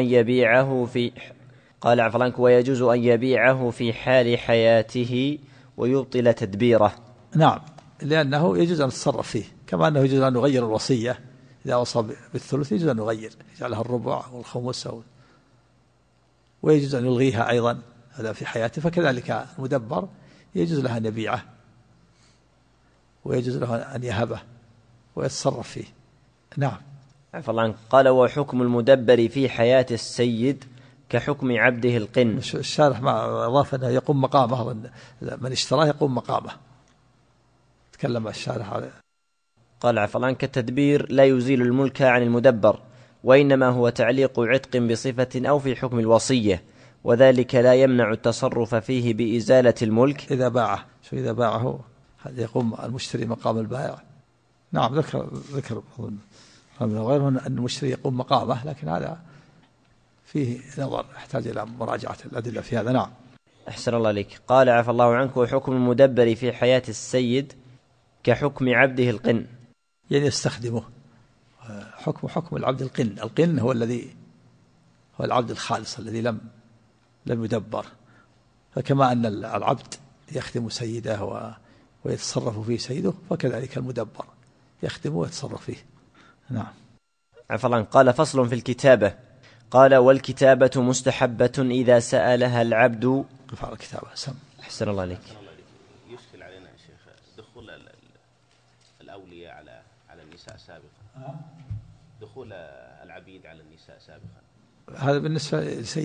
يبيعه في حال حياته ويبطل تدبيره. نعم، لأنه يجوز أن يتصرف فيه، كما أنه يجوز أن يغير الوصية إذا أوصى بالثلث، يجوز أن يغير يجعلها الربع والخمس، ويجوز أن يلغيها أيضا هذا في حياته. فكذلك المدبر يجوز له أن يبيعه ويجوز له أن يهبه ويتصرف فيه. نعم. عفى الله عنك. قال وحكم المدبر في حياة السيد كحكم عبده القن. الشارح ما أضاف أنه يقوم مقامه، من اشتراه يقوم مقامه، تكلم الشارح عليه. قال عفى الله عنك التدبير لا يزيل الملك عن المدبر، وإنما هو تعليق عتق بصفة أو في حكم الوصية، وذلك لا يمنع التصرف فيه بإزالة الملك إذا باعه. إذا باعه هذا يقوم المشتري مقام البائع. نعم. ذكر غيره أن المشتري يقوم مقامه، لكن هذا فيه نظر يحتاج إلى مراجعة الأدلة في هذا. نعم. أحسن الله عليك. قال عفى الله عنك وحكم المدبر في حياة السيد كحكم عبده القن، يعني يستخدمه حكم العبد القن. القن هو العبد الخالص الذي لم يدبر. فكما أن العبد يخدم سيده ويتصرف فيه سيده، فكذلك المدبر يخدمه ويتصرف فيه. نعم. عفى الله عنك. قال فصل في الكتابة. قال والكتابة مستحبة إذا سألها العبد. قفار الكتابة سم. أحسن الله عليك. يشكل علينا يا شيخ دخول الأولياء على النساء سابقا، دخول العبيد على النساء سابقا. هذا بالنسبة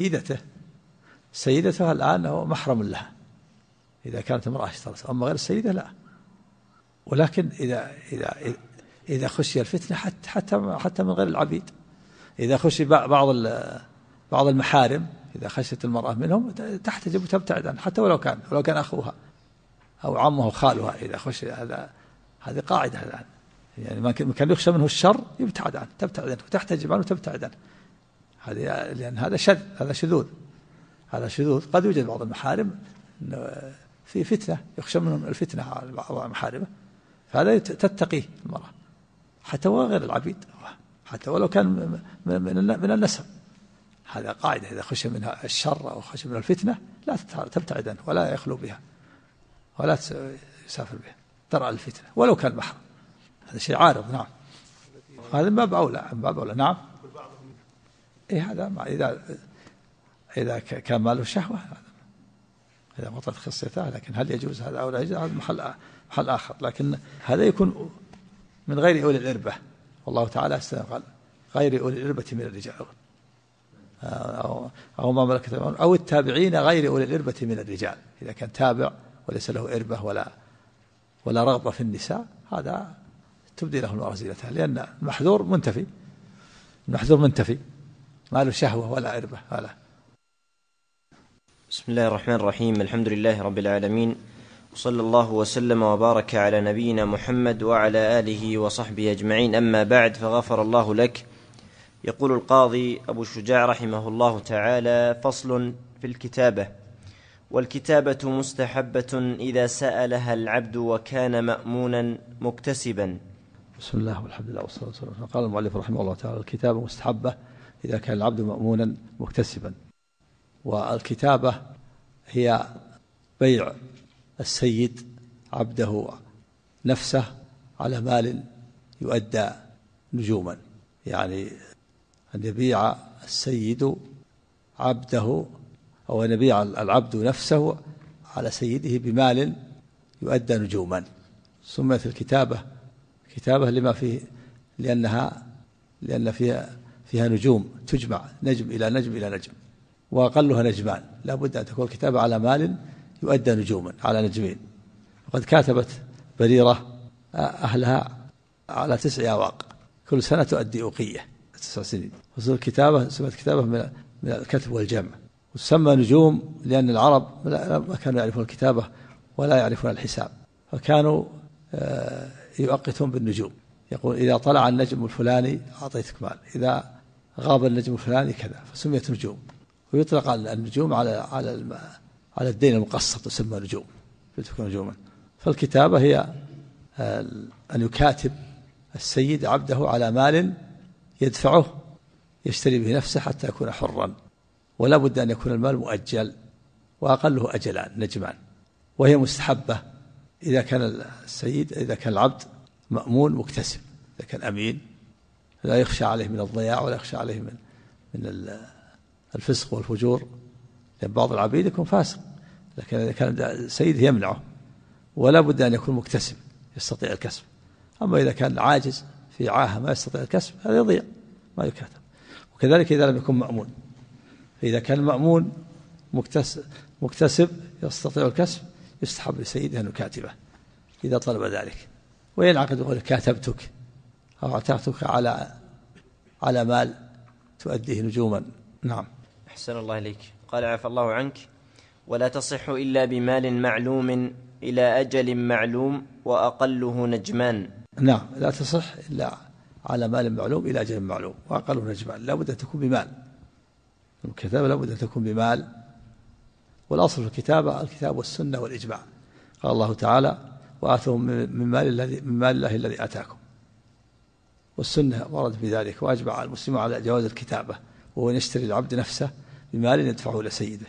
لسيدته الآن هو محرم لها إذا كانت امرأة اشترت، أما غير السيدة لا. ولكن إذا خشي الفتنة حتى من غير العبيد، إذا خشي بعض المحارم، إذا خشيت المرأة منهم تحتجب وتبتعد عنه، حتى ولو كان أخوها أو عمه خالها إذا خش هذه قاعدة الآن، يعني ما كان يخشى منه الشر يبتعد عنه، تبتعد عنه وتحتجب عنه وتبتعد عنه، هذه لأن هذا هذا شذوذ. قد يوجد بعض المحارم في فتنة يخشى منهم الفتنة على بعض محارمه، فهذا تتقيه المرأة حتى وغير العبيد، حتى ولو كان من النسب. هذا قاعدة، إذا خشى منها الشر أو خشى منها الفتنة لا تبتعد عنه ولا يخلو بها ولا يسافر بها درءا الفتنة ولو كان محرم. هذا شيء عارض. نعم، هذا من باب أولى. نعم، هذا إذا كان ماله شهوة، إذا بطلت خصيته. لكن هل يجوز هذا أو لا يجوز، هذا محل آخر. لكن هذا يكون من غير أولي الإربة، والله تعالى قال غير أولي الإربة من الرجال أو ما ملكت أيمانهم أو التابعين غير أولي الإربة من الرجال. إذا كان تابع وليس له إربة ولا رغبة في النساء، هذا تبدي له المرأة زينتها، لأن المحذور منتفي، ما له شهوة ولا إربة ولا. بسم الله الرحمن الرحيم. الحمد لله رب العالمين، وصلى الله وسلم وبارك على نبينا محمد وعلى آله وصحبه أجمعين. أما بعد، فغفر الله لك. يقول القاضي أبو الشجاع رحمه الله تعالى: فصل في الكتابة: والكتابة مستحبة إذا سألها العبد وكان مأمونا مكتسبا. بسم الله والحمد لله والصلاة والسلام. قال المؤلف رحمه الله تعالى: الكتابة مستحبة إذا كان العبد مأمونا مكتسبا. والكتابة هي بيع السيد عبده نفسه على مال يؤدى نجوما، يعني أن يبيع السيد عبده أو أن يبيع العبد نفسه على سيده بمال يؤدى نجوما. سميت الكتابة كتابة لما فيه، لأن فيها نجوم تجمع، نجم إلى نجم إلى نجم، وأقلها نجمان. لا بد أن تكون الكتابة على مال يؤدى نجوما، على نجمين. وقد كاتبت بريرة أهلها على 9 أواق، كل سنة تؤدي أوقية 9 سنين. وصل الكتابة سمت كتابة من الكتب والجمع، وتسمى نجوم لأن العرب ما كانوا يعرفون الكتابة ولا يعرفون الحساب، فكانوا يؤقتون بالنجوم. يقول: إذا طلع النجم الفلاني أعطيتك مال، إذا غاب النجم الفلاني كذا، فسميت نجوم. ويطلق النجوم على الدين المقسط، تسمى نجوم، فتكون نجوما. فالكتابة هي أن يكاتب السيد عبده على مال يدفعه يشتري به نفسه حتى يكون حرا، ولا بد أن يكون المال مؤجل، وأقله أجلان نجمان. وهي مستحبة إذا كان العبد مأمون مكتسب، إذا كان أمين لا يخشى عليه من الضياع ولا يخشى عليه من الفسق والفجور، لأن بعض العبيد يكون فاسق، لكن إذا كان السيد يمنعه، ولا بد أن يكون مكتسب يستطيع الكسب. أما إذا كان عاجز في عاهة ما يستطيع الكسب، هذا يضيع ما يكاتب. وكذلك إذا لم يكن مأمون، فإذا كان مأمون مكتسب يستطيع الكسب، يستحب لسيده أن يكاتبه إذا طلب ذلك. وينعقد يقول: كاتبتك أو أعطيتك على مال تؤديه نجوما. نعم. أحسن الله إليك. قال: عفى الله عنك: ولا تصح إلا بمال معلوم إلى أجل معلوم وأقله نجمان. نعم، لا تصح إلا على مال معلوم إلى أجل معلوم وأقله نجمان. لا بد أن تكون بمال، الكتابة لا بد أن تكون بمال. والأصل في الكتاب والسنة والإجماع. قال الله تعالى: وآتهم من مال الله الذي آتاكم. والسنة ورد بذلك، وأجمع المسلمون على جواز الكتابة، وهو يشتري العبد نفسه بمال يدفعه إلى سيده.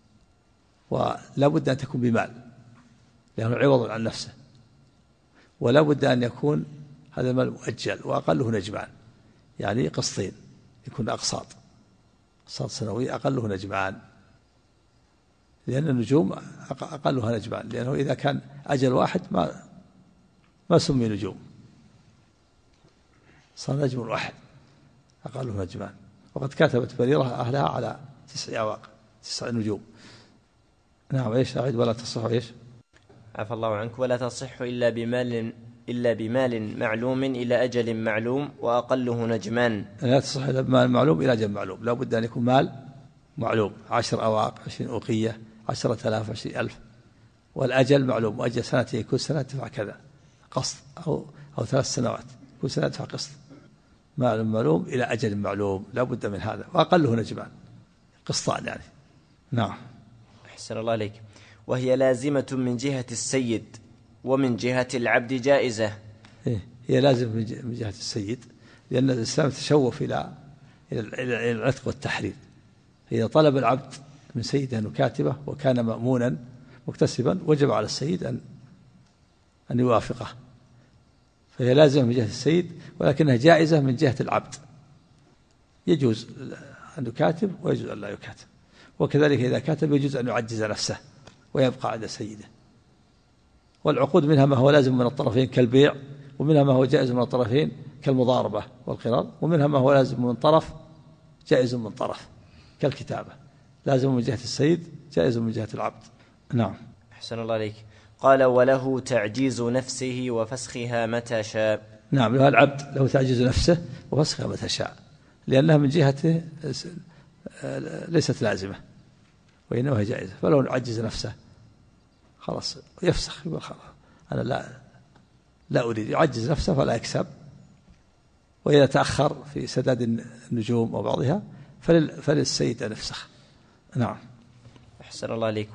ولا بد أن تكون بمال لأنه عوض عن نفسه، ولا بد أن يكون هذا المال مؤجل، وأقله نجمان، يعني قسطين، يكون أقساط سنوية، أقله نجمان، لأن النجوم أقلها نجمان، لأنه إذا كان أجل واحد ما سمي نجوم، صار نجم واحد أقله نجمان. وقد كتبت بريرة أهلها على 9 أواق، 9 نجوم. نعم. إيش أعيد؟ ولا تصح إيش؟ عفى الله عنك: ولا تصح إلا بمال معلوم إلى أجل معلوم وأقله نجمان. لا تصح إلا بمال معلوم إلى أجل معلوم، لا بد أن يكون مال معلوم، 10 أواق، 20 أوقية، 10,000، 20,000. والأجل معلوم، وأجل سنة كل سنة تدفع كذا قسط، أو 3 سنوات كل سنة تدفع قسط، معلوم إلى أجل معلوم، لا بد من هذا، وأقله نجمان قسطان يعني. نعم. أحسن الله عليك. وهي لازمة من جهة السيد، ومن جهة العبد جائزة. هي لازم من جهة السيد، لأن الإسلام تشوف إلى العتق والتحرير. إذا طلب العبد من سيده أنه كاتبه وكان مأمونا مكتسبا، وجب على السيد أن يوافقه، فهي لازمة من جهة السيد، ولكنها جائزة من جهة العبد، يجوز أن يكاتب ويجوز أن لا يكاتب، وكذلك إذا كاتب يجوز أن يعجز نفسه ويبقى عند سيده. والعقود منها ما هو لازم من الطرفين كالبيع، ومنها ما هو جائز من الطرفين كالمضاربة والقراض، ومنها ما هو لازم من طرف جائز من طرف كالكتابة، لازم من جهة السيد جائز من جهة العبد. نعم. أحسن الله عليك. قال وله تعجيز نفسه وفسخها متى شاء. نعم، له العبد له تعجيز نفسه وفسخها متى شاء، لأنها من جهته ليست لازمة وإنما هي جائزة، فلو يعجز نفسه خلاص يفسخ، يقول خلاص أنا لا أريد، يعجز نفسه فلا يكسب. وإذا تأخر في سداد النجوم وبعضها فللسيد أن يفسخ. نعم. أحسن الله عليك.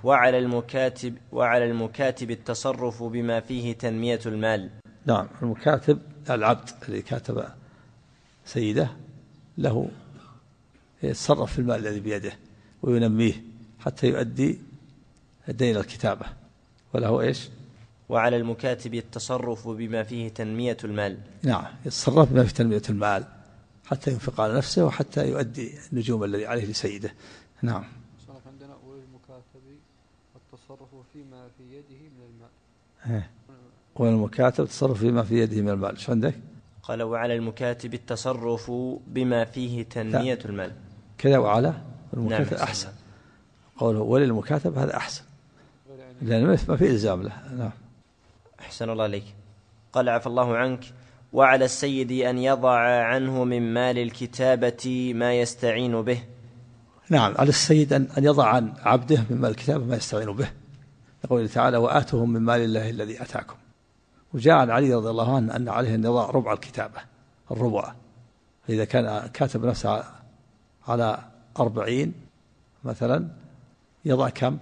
وعلى المكاتب التصرف بما فيه تنمية المال. نعم، المكاتب العبد الذي كاتب سيده له يتصرف في المال الذي بيده وينميه حتى يؤدي دين الكتابة، وله إيش؟ وعلى المكاتب التصرف بما فيه تنمية المال. نعم، يتصرف بما فيه تنمية المال حتى ينفق على نفسه وحتى يؤدي النجوم الذي عليه لسيده. نعم. عندنا وللمكاتب التصرف فيما في يده من المال. والمكاتب التصرف فيما في يده من المال. شو عندك؟ قال وعلى المكاتب التصرف بما فيه تنمية المال. كذا وعلى المكاتب. نعم. أحسن قوله وللمكاتب، هذا أحسن لأن ما في إلزام له. نعم. أحسن الله عليك. قال عفى الله عنك. وعلى السيد أن يضع عنه من مال الكتابة ما يستعين به. نعم، على السيد أن يضع عن عبده من مال الكتابة ما يستعين به، يقول تعالى وآتهم من مال الله الذي أتاكم. وجاء عن علي رضي الله عنه أن عليه أن يضع ربع الكتابة، الربع، إذا كان كاتب نفسه على 40 مثلا يضع كم؟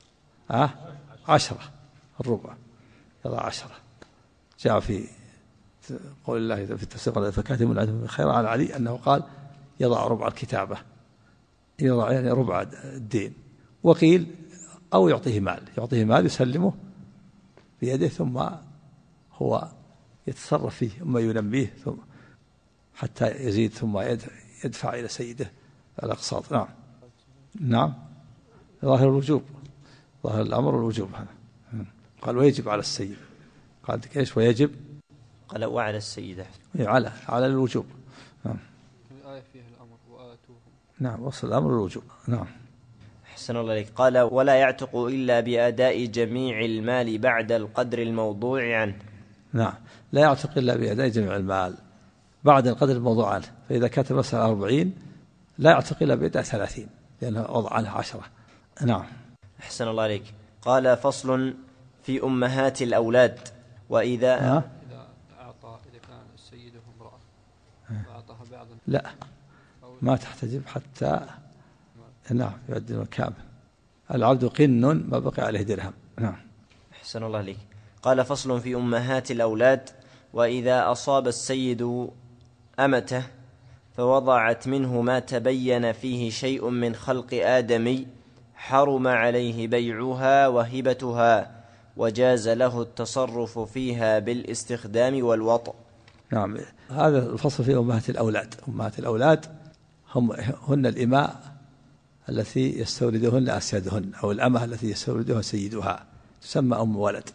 10، الربع يضع 10. جاء في قول الله في التفسير فكاتب العدم خير عن علي أنه قال يضع ربع الكتابة، يضع يعني ربع الدين. وقيل أو يعطيه مال يسلمه بيده ثم هو يتصرف فيه ثم ينميه ثم حتى يزيد ثم يدفع إلى سيده الأقساط. نعم. نعم، ظاهر الوجوب، ظاهر الأمر الوجوب. قال ويجب على السيد. قال ايش ويجب؟ قال وعلى السيد. على الوجوب. نعم. الآية فيها الأمر وآتوهم. نعم، وصل الأمر الوجوب. نعم. أحسن الله عليك. قال ولا يعتق إلا بأداء جميع المال بعد القدر الموضوع عنه. نعم، لا يعتق إلا بأداء جميع المال بعد القدر الموضوع عنه، فإذا كتب مثلا 40 لا يعتق إلا بأداء 30 لأنه وضع عنه 10. نعم. أحسن الله عليك. قال فصل في أمهات الأولاد. وإذا إذا كان السيد امرأة وأعطاها بعضا لا ما تحتجب حتى نعم يؤدي كامل. العبد قن ما بقي عليه درهم. نعم. أحسن الله عليك. قال فصل في أمهات الأولاد. وإذا أصاب السيد أمته فوضعت منه ما تبين فيه شيء من خلق آدمي حرم عليه بيعها وهبتها، وجاز له التصرف فيها بالاستخدام والوطء. نعم، هذا الفصل في أمهات الأولاد. أمهات الأولاد هن الإماء التي يستوردهن أسيادهن، أو الأمة التي يستوردها سيدها تسمى أم ولد.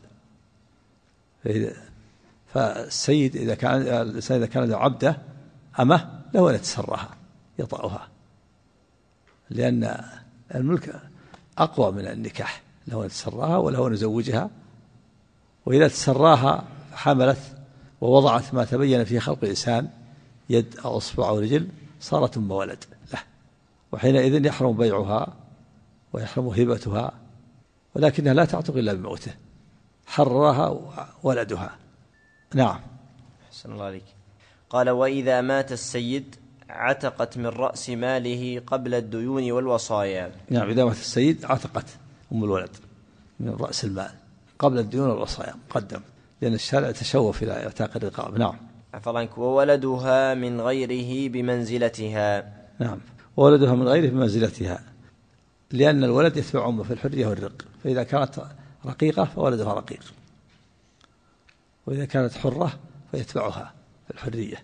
فالسيد إذا كان له عبده أمه له أن يتسرها يطأها، لأن الملك أقوى من النكاح، له أن يتسراها وله أن يزوجها. وإذا تسراها حملت ووضعت ما تبين في خلق الإنسان يد أو أصبع أو رجل صارت أم ولد له، وحينئذ يحرم بيعها ويحرم هبتها ولكنها لا تعتق إلا بموته، حررها ولدها. نعم. أحسن الله عليك. قال: وإذا مات السيد عتقت من رأس ماله قبل الديون والوصايا. نعم، إذا مات السيد عتقت أم الولد من رأس المال قبل الديون والوصايا، مقدم، لأن الشارع تشوف إلى اعتاق الرقاب. نعم. عفوا عنك. وولدها من غيره بمنزلتها. نعم، وولدها من غيره بمنزلتها، لأن الولد يتبع أمه في الحرية والرق، فإذا كانت رقيقة فولدها رقيق، وإذا كانت حرة فيتبعها في الحرية.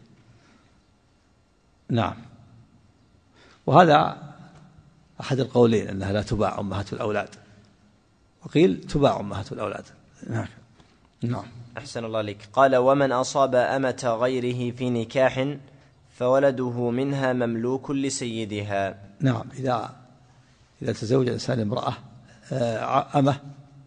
نعم. وهذا أحد القولين، أنها لا تباع أمهات الأولاد، وقيل تباع أمهات الأولاد. نعم. أحسن الله عليك. قال: ومن أصاب أمة غيره في نكاح فولده منها مملوك لسيدها. نعم، إذا تزوج الإنسان امرأة أمة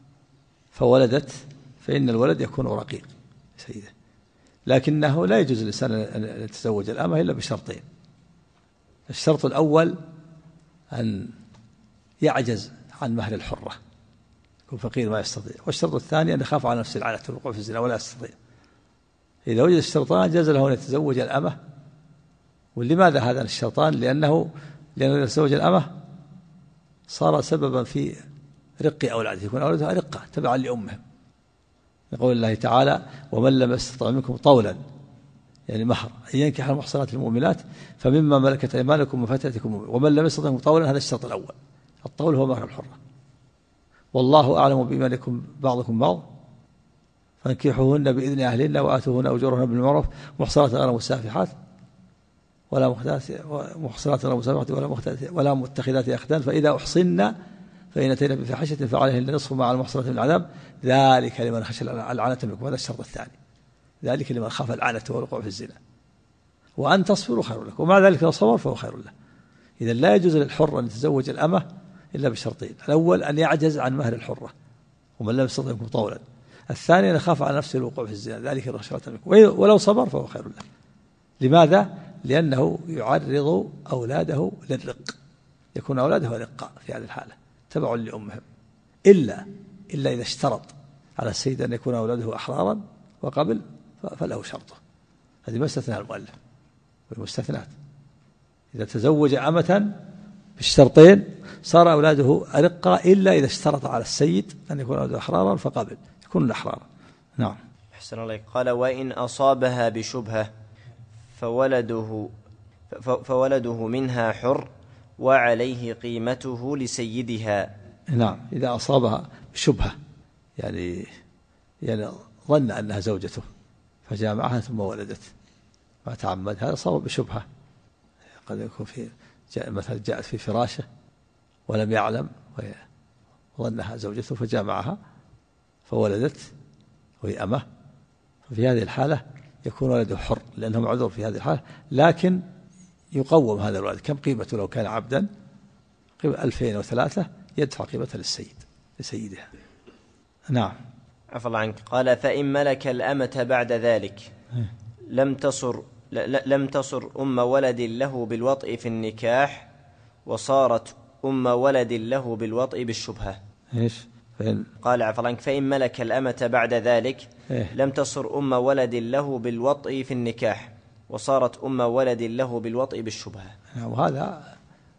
فولدت، فإن الولد يكون رقيق سيده، لكنه لا يجوز للإنسان أن يتزوج الأمة إلا بشرطين. الشرط الأول أن يعجز عن مهر الحرة، يكون فقير ما يستطيع، والشرط الثاني أن يخاف على نفسه العنة والوقوع في الزنا ولا يستطيع. إذا وجد الشرطان جاز له أن يتزوج الأمة. ولماذا هذا الشرطان؟ لأنه إذا تزوج الأمة صار سببا في رق أولاده، يكون أولادها رقة تبعا لأمهم، يقول الله تعالى: ومن لم يستطع منكم طولا، يعني مهر، أن ينكح المحصنات المؤمنات فمما ملكت أيمانكم وفتاتكم، ومن لم يستطع منكم طولا، هذا الشرط الأول. الطول هو مهر الحرة. والله أعلم بإيمانكم بعضكم بعض فانكحوهن بإذن أهلهن وآتوهن أجورهن بالمعروف محصنات غير مسافحات ولا محصنات غير مسافحات ولا متخذات أخدان، فإذا أحصن فإن أتينا بفاحشة فعليهن نصف مع المحصنات من العذاب، ذلك لمن خشي العنة منكم. هذا الشرط الثاني، ذلك لمن خاف العنة والوقوع في الزنا. وأن تصبروا خير لكم، ومع ذلك لو صبر فهو خير له. إذا لا يجوز للحر أن يتزوج الأمة إلا بشرطين: الأول أن يعجز عن مهر الحرة، ومن لم يستطع منكم طولا. الثاني أن يخاف على نفسه الوقوع في الزنا، ذلك الرشوة منكم، ولو صبر فهو خير له. لماذا؟ لأنه يعرض أولاده للرق، يكون أولاده رقاء في هذه الحالة تبع لأمهم، إلا إذا اشترط على السيد أن يكون أولاده أحرارا وقبل فله شرطه. هذه ما استثناها المؤلف، والمستثنات إذا تزوج أمة بالشرطين صار أولاده أرقاء، إلا إذا اشترط على السيد أن يكون أولاده أحرارا فقبل يكون الأحرار. نعم. أحسن الله. قال: وإن أصابها بشبهة فولده منها حر وعليه قيمته لسيدها. نعم، إذا أصابها بشبهة، يعني ظن أنها زوجته فجامعها ثم ولدت، ما تعمد، هذا أصاب بشبهة. قد يكون مثلا جاءت في فراشه ولم يعلم وظنها زوجته فجامعها فولدت وهي أمه، ففي هذه الحالة يكون ولده حر لأنه معذور في هذه الحالة، لكن يقوم هذا الولد. كم قيمته لو كان عبدا؟ قيمة 2000 أو 3 يدفع قيمتها لسيدها. نعم. عفى الله عنك. قال: فإن ملك الأمة بعد ذلك لم تصر أم ولد له بالوطء في النكاح، وصارت أم ولد له بالوطء بالشبهة. إيش؟ قال: عفى الله عنك: فإن ملك الأمة بعد ذلك لم تصر أم ولد له بالوطء في النكاح، وصارت أم ولد له بالوطء بالشبهة. وهذا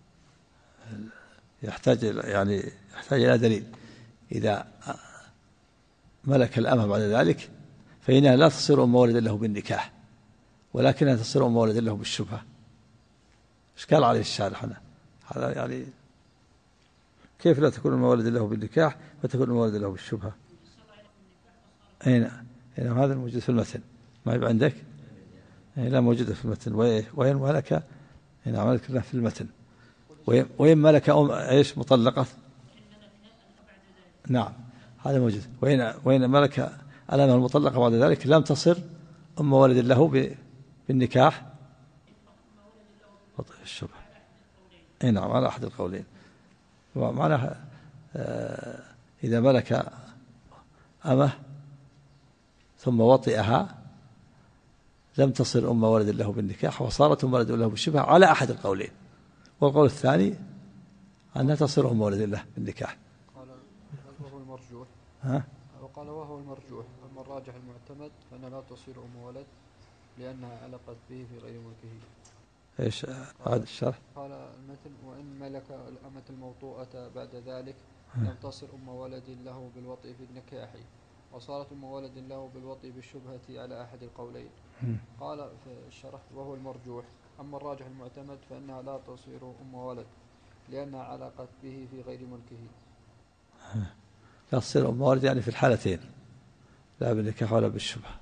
يحتاج إلى دليل. إذا ملك الأمة بعد ذلك فإنها لا تصير أم ولد له بالنكاح، ولكنها تصير أم ولد له بالشبهة. إشكال عليه الشارح هنا، هذا يعني كيف لا تكون أم ولد له بالنكاح وتكون أم ولد له بالشبهة؟ أين هذا الموجود في المتن؟ ما يبقى عندك؟ لا موجودة في المتن. وين ملك؟ هنا ملك في المتن. وين ملك إيش مطلقة؟ نعم، هذا موجود. وين ملك الأمة المطلقة بعد ذلك لم تصر أم ولد له بالنكاح الشبهة. نعم، على أحد القولين. ومعناها إذا ملك أمه ثم وطئها لم تصر أم ولد له بالنكاح، وصارت أم ولد له بالشبهة، على أحد القولين. والقول الثاني أنها تصير أم ولد له بالنكاح. قال: وقال وهو المرجوح. أما الراجح المعتمد فإنها لا تصير أم ولد لأنها علقت به في غير ملكه. إيش هذا الشرح؟ قال المثل وإن ملك الأمة الموطوءة بعد ذلك لم تصر أم ولد له بالوطء في النكاح، وصارت أم ولد له بالوطء بالشبهة على أحد القولين. قال في الشرح وهو المرجوح. أما الراجح المعتمد فإنها لا تصير أم ولد لأنها علقت به في غير ملكه. لا تصير أم ولد يعني في الحالتين، لا بالنكاح ولا بالشبهة،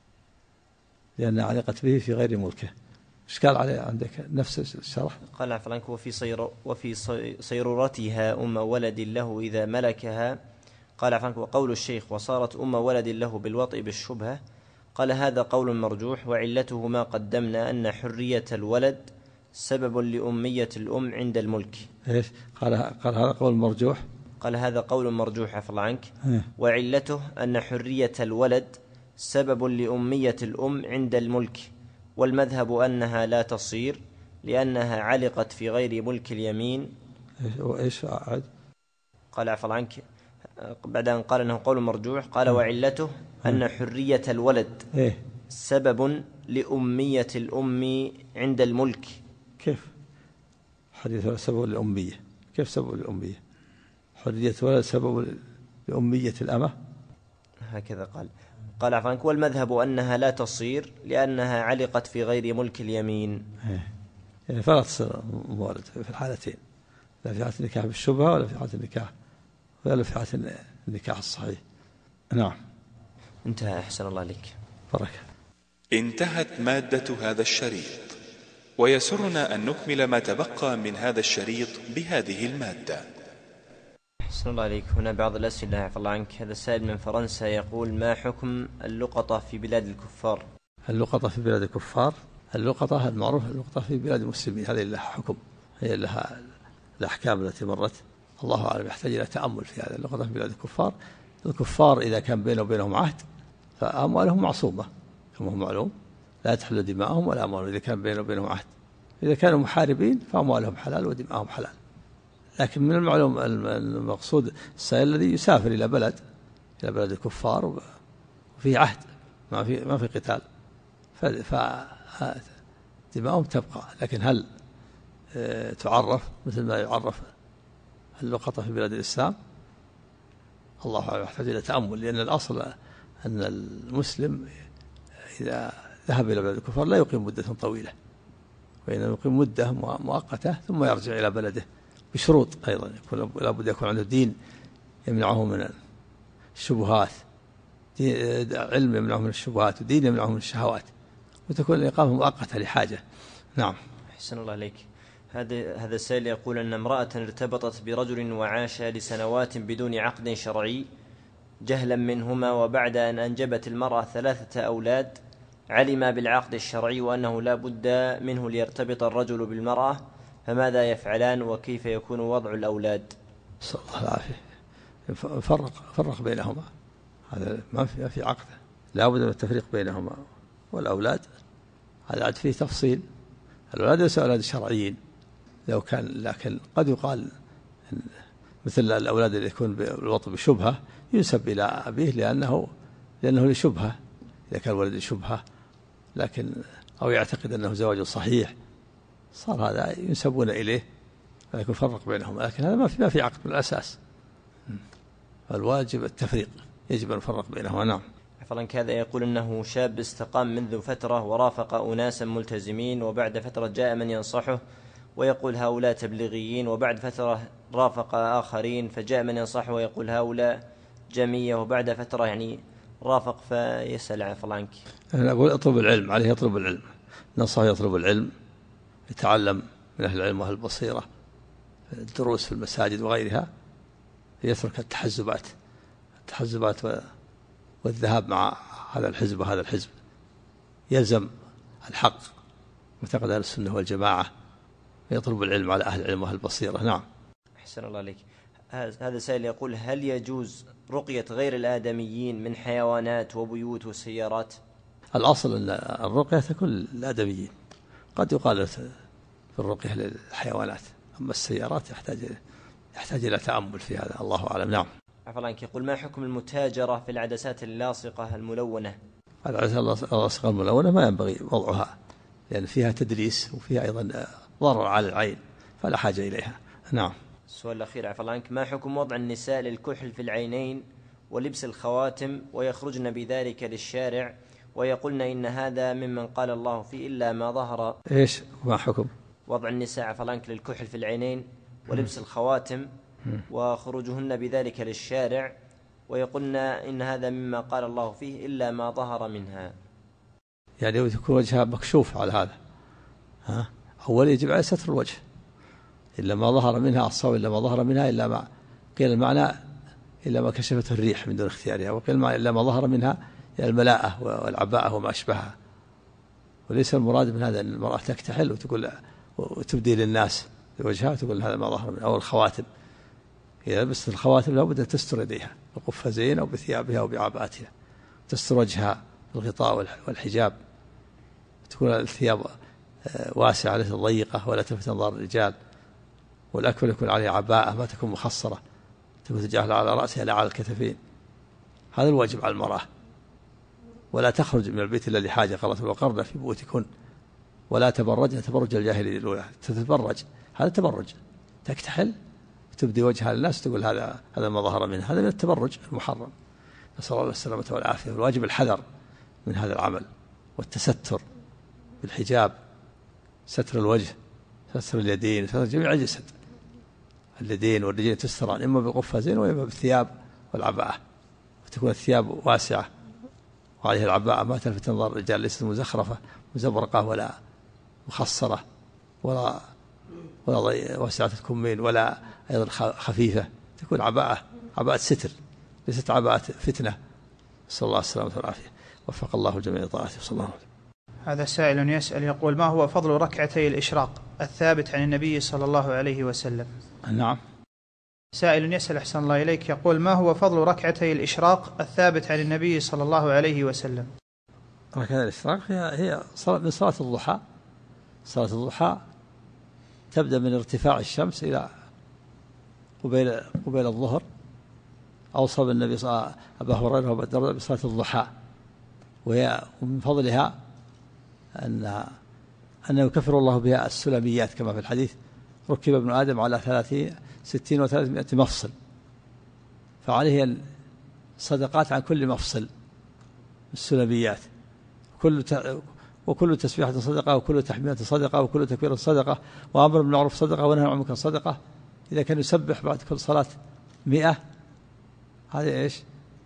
لأنها علقت به في غير ملكه. إيش قال عليه عندك نفس الشرح؟ قال عفوا عنك وفي صيرورتها أم ولد له إذا ملكها. قال عفوا عنك وقول الشيخ وصارت أم ولد له بالوطء بالشبهة، قال هذا قول مرجوح، وعلته ما قدمنا أن حرية الولد سبب لأمية الأم عند الملك. إيش قال هذا قول مرجوح؟ قال هذا قول مرجوح عفوا الله عنك، وعلته أن حرية الولد سبب لأمية الأم عند الملك، والمذهب أنها لا تصير لأنها علقت في غير ملك اليمين. إيش عاد؟ قال عفوا الله عنك بعد أن قال أنه قول مرجوح، قال وعلته أن حرية الولد سبب لأمية الأم عند الملك. كيف حديث سبب الأمية؟ كيف سبب الأمية؟ حرية الولد سبب لأمية الأمة؟ هكذا قال عفوا عنك والمذهب أنها لا تصير لأنها علقت في غير ملك اليمين. يعني فلا تصير مولد في الحالتين، لا في حالة النكاح بالشبهة ولا في حالة النكاح ولا في حالة النكاح الصحيح. نعم. انتهى. أحسن الله عليك. بركة. انتهت مادة هذا الشريط، ويسرنا أن نكمل ما تبقى من هذا الشريط بهذه المادة. أحسن الله عليك. هنا بعض الأسئلة عفى الله عنك. هذا السائل من فرنسا يقول ما حكم اللقطة في بلاد الكفار؟ اللقطة في بلاد الكفار، اللقطة المعروف اللقطة في بلاد المسلمين، هذه لها حكم، هي لها الأحكام التي مرت، الله أعلم، يحتاج إلى تأمل في هذا. اللقطة في بلاد الكفار، الكفار إذا كان بينه وبينهم عهد فأموالهم معصومة كما هو معلوم، لا تحل دماءهم ولا أموالهم إذا كان بينه وبينهم عهد. إذا كانوا محاربين فأموالهم حلال ودماءهم حلال. لكن من المعلوم المقصود السائل الذي يسافر إلى بلد الكفار وفيه عهد ما في قتال، فدماءهم تبقى. لكن هل تعرف مثل ما يعرف اللقطة في بلاد الإسلام؟ الله أعلم، يحتاج إلى تأمل، لأن الأصل أن المسلم إذا ذهب إلى بلد الكفار لا يقيم مدة طويلة، وإنما يقيم مدة مؤقتة ثم يرجع إلى بلده بشروط أيضا، لابد يكون عنده دين يمنعه من الشبهات، علم يمنعه من الشبهات، ودين يمنعه من الشهوات، وتكون الإقامة مؤقتة لحاجة. نعم. أحسن الله عليك. هذا السائل يقول أن امرأة ارتبطت برجل وعاش لسنوات بدون عقد شرعي جهلا منهما، وبعد أن أنجبت المرأة 3 أولاد علم بالعقد الشرعي وأنه لا بد منه ليرتبط الرجل بالمرأة، فماذا يفعلان وكيف يكون وضع الأولاد؟ صلى الله العافية. فرق بينهما، هذا ما في عقد، لا بد من التفريق بينهما. والأولاد هذا عاد فيه تفصيل، الأولاد ليسوا أولاد شرعيين لو كان، لكن قد يقال مثل الأولاد اللي يكون بالوطء بشبهة ينسب إلى أبيه لأنه لشبهة، إذا كان ولد شبهة، لكن أو يعتقد أنه زواج صحيح صار هذا ينسبون إليه، لكن فرق بينهم. لكن هذا ما في عقد من الأساس، فالواجب التفريق، يجب أن نفرق بينهما. نعم. فلان كذا يقول أنه شاب استقام منذ فترة ورافق أناسا ملتزمين، وبعد فترة جاء من ينصحه ويقول هؤلاء تبليغيين، وبعد فترة رافق آخرين فجاء من ينصحه ويقول هؤلاء جمية، وبعد فترة يعني رافق فيسأل عفى الله عنك. أنا أقول اطلب العلم، عليه يطلب العلم، نصح يطلب العلم، يتعلم من أهل العلم وأهل البصيرة، الدروس في المساجد وغيرها، يترك التحزبات والذهاب مع هذا الحزب وهذا الحزب، يلزم الحق معتقد أهل السنة والجماعة، يطلب العلم على أهل العلم وأهل البصيرة. نعم. أحسن الله عليك. هذا سائل يقول هل يجوز رقية غير الآدميين من حيوانات وبيوت وسيارات؟ الأصل أن الرقية تكون للآدميين، قد يقال في الرقية للحيوانات، أما السيارات يحتاج إلى تأمل في هذا، الله أعلم. نعم. عفوا عنك، يقول ما حكم المتاجرة في العدسات اللاصقة الملونة؟ العدسات اللاصقة الملونة ما ينبغي وضعها، لأن فيها تدليس وفيها أيضا ضرر على العين، فلا حاجة إليها. نعم. السؤال الأخير عفوا عنك، ما حكم وضع النساء للكحل في العينين ولبس الخواتم ويخرجن بذلك للشارع ويقولن إن هذا ممن قال الله فيه إلا ما ظهر؟ إيش ما حكم وضع النساء عفوا عنك للكحل في العينين ولبس الخواتم وخروجهن بذلك للشارع ويقولن إن هذا مما قال الله فيه إلا ما ظهر منها؟ يعني يكون وجهها مكشوف على هذا، أول يجب على ستر الوجه، إلا ما ظهر منها الصواب، إلا ما ظهر منها إلا ما قيل المعنى إلا ما كشفته الريح من دون اختيارها، وقيل المعنى إلا ما ظهر منها الملاءة والعباءة وما أشبهها. وليس المراد من هذا أن المرأة تكتحل وتقول وتبدي للناس وجهها وتقول هذا ما ظهر منها. أو الخواتم، إذا لبست الخواتم لابد أن تستر يديها بقفازين أو بثيابها أو بعباءتها، تستر وجهها بالغطاء والحجاب، تكون الثياب واسعة ليست ضيقة ولا تلفت أنظار الرجال، والأكبر يكون عليه عباءة ما تكون مخصرة تكون تجعل على رأسها لا على الكتفين. هذا الواجب على المرأة، ولا تخرج من البيت إلا لحاجة، قالت وقرن في بيوتكن ولا تبرجن تبرج الجاهلية الأولى. تتبرج هذا تبرج، تكتحل وتبدي وجهها للناس تقول هذا ما ظهر منه، هذا من التبرج المحرم، نسأل الله السلامة والعافية. والواجب الحذر من هذا العمل والتستر بالحجاب، ستر الوجه، ستر اليدين، ستر جميع الجسد، اليدين والرجلين تستران إما بالقفازين وإما بالثياب والعباءة، وتكون الثياب واسعة وعليها العباءة ما تلفت انظار الرجال، ليست مزخرفة مزبرقة ولا مخصرة ولا واسعة الكمين ولا أيضا خفيفة، تكون عباءة ستر ليست عباءة فتنة. صلى الله السلامة والعافية، وفق الله جميع طاعته صلى الله عليه وسلم. هذا سائل يسأل يقول ما هو فضل ركعتي الإشراق الثابت عن النبي صلى الله عليه وسلم؟ نعم. سائل يسأل أحسن الله إليك يقول ما هو فضل ركعتي الإشراق الثابت عن النبي صلى الله عليه وسلم؟ ركعتي الإشراق هي من صلاة الضحى. صلاة الضحى تبدأ من ارتفاع الشمس إلى قبيل الظهر. أوصى النبي أبا هريرة وبدر بصلاة الضحى، ومن فضلها أن يكفر الله بها السلميات، كما في الحديث ركب ابن آدم على 60 و300 مفصل، فعليه الصدقات عن كل مفصل السلميات، وكل تسبيحة صدقة، وكل تحميلة صدقة، وكل تكبيرة صدقة، وأمر بالمعروف صدقة، ونهي عن المنكر صدقة. إذا كان يسبح بعد كل صلاة 100، هذه إيش؟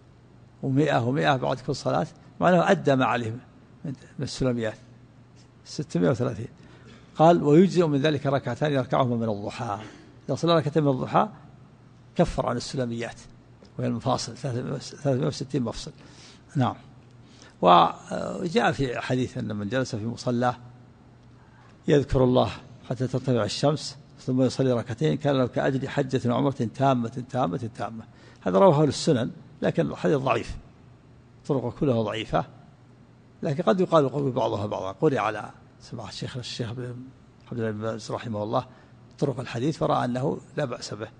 و100 بعد كل صلاة، معناه أدى ما عليه من السلميات 630. قال ويجزئ من ذلك ركعتان يركعهما من الضحى. إذا صلى ركعتين من الضحى كفر عن السلميات وهي المفاصل 360 مفصل. نعم. وجاء في حديث أن من جلس في مصلاه يذكر الله حتى ترتفع الشمس ثم يصلي ركعتين كان له كأجر حجة وعمرة تامة. هذا رواه السنن، لكن الحديث ضعيف، طرقه كلها ضعيفة، لكن قد يقال قول بعضها بعضا. قرئ على سماع الشيخ عبد الله بن باز رحمه الله طرق الحديث، فرأى أنه لا بأس به،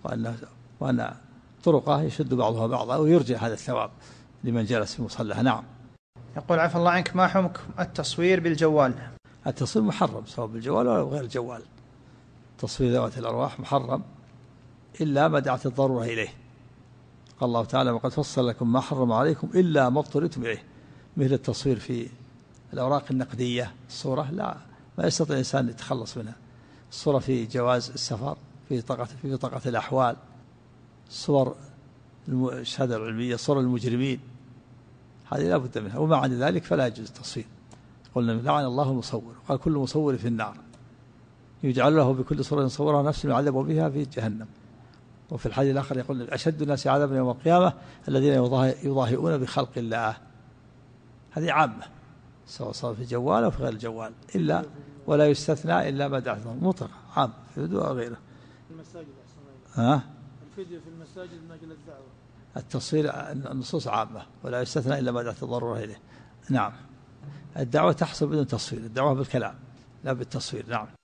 وأن طرقه يشد بعضها بعضا، ويرجع هذا الثواب لمن جلس في مصلاه. نعم. يقول عفى الله عنك ما حكم التصوير بالجوال؟ التصوير محرم سواء بالجوال أو غير الجوال. تصوير ذوات الأرواح محرم إلا ما دعت الضرورة إليه. قال الله تعالى وقد فصل لكم ما حرم عليكم إلا ما اضطررتم إليه، مثل التصوير في الأوراق النقدية، الصورة لا ما يستطيع الإنسان يتخلص منها، الصورة في جواز السفر، في بطاقة الأحوال، صور الشهادة العلمية، صور المجرمين، هذه لا بد منها، وما عدا ذلك فلا يجوز التصوير. قلنا لعن الله المصور، قال كل مصور في النار، يجعل له بكل صورة صورها نفس يعذب بها في جهنم. وفي الحديث الآخر يقول أشد الناس عذابا يوم القيامة الذين يضاهئون بخلق الله. هذه عامة سواء صار في جوال أو في غير الجوال، إلا ولا يستثنى إلا ما دعت مطلقة عام في الفيديو أو غيره. المساجد الفيديو في المساجد من أجل الدعوة. التصوير النصوص عامة ولا يستثنى إلا ما دعت الضرورة إليه. نعم. الدعوة تحصل بدون تصوير، الدعوة بالكلام لا بالتصوير. نعم.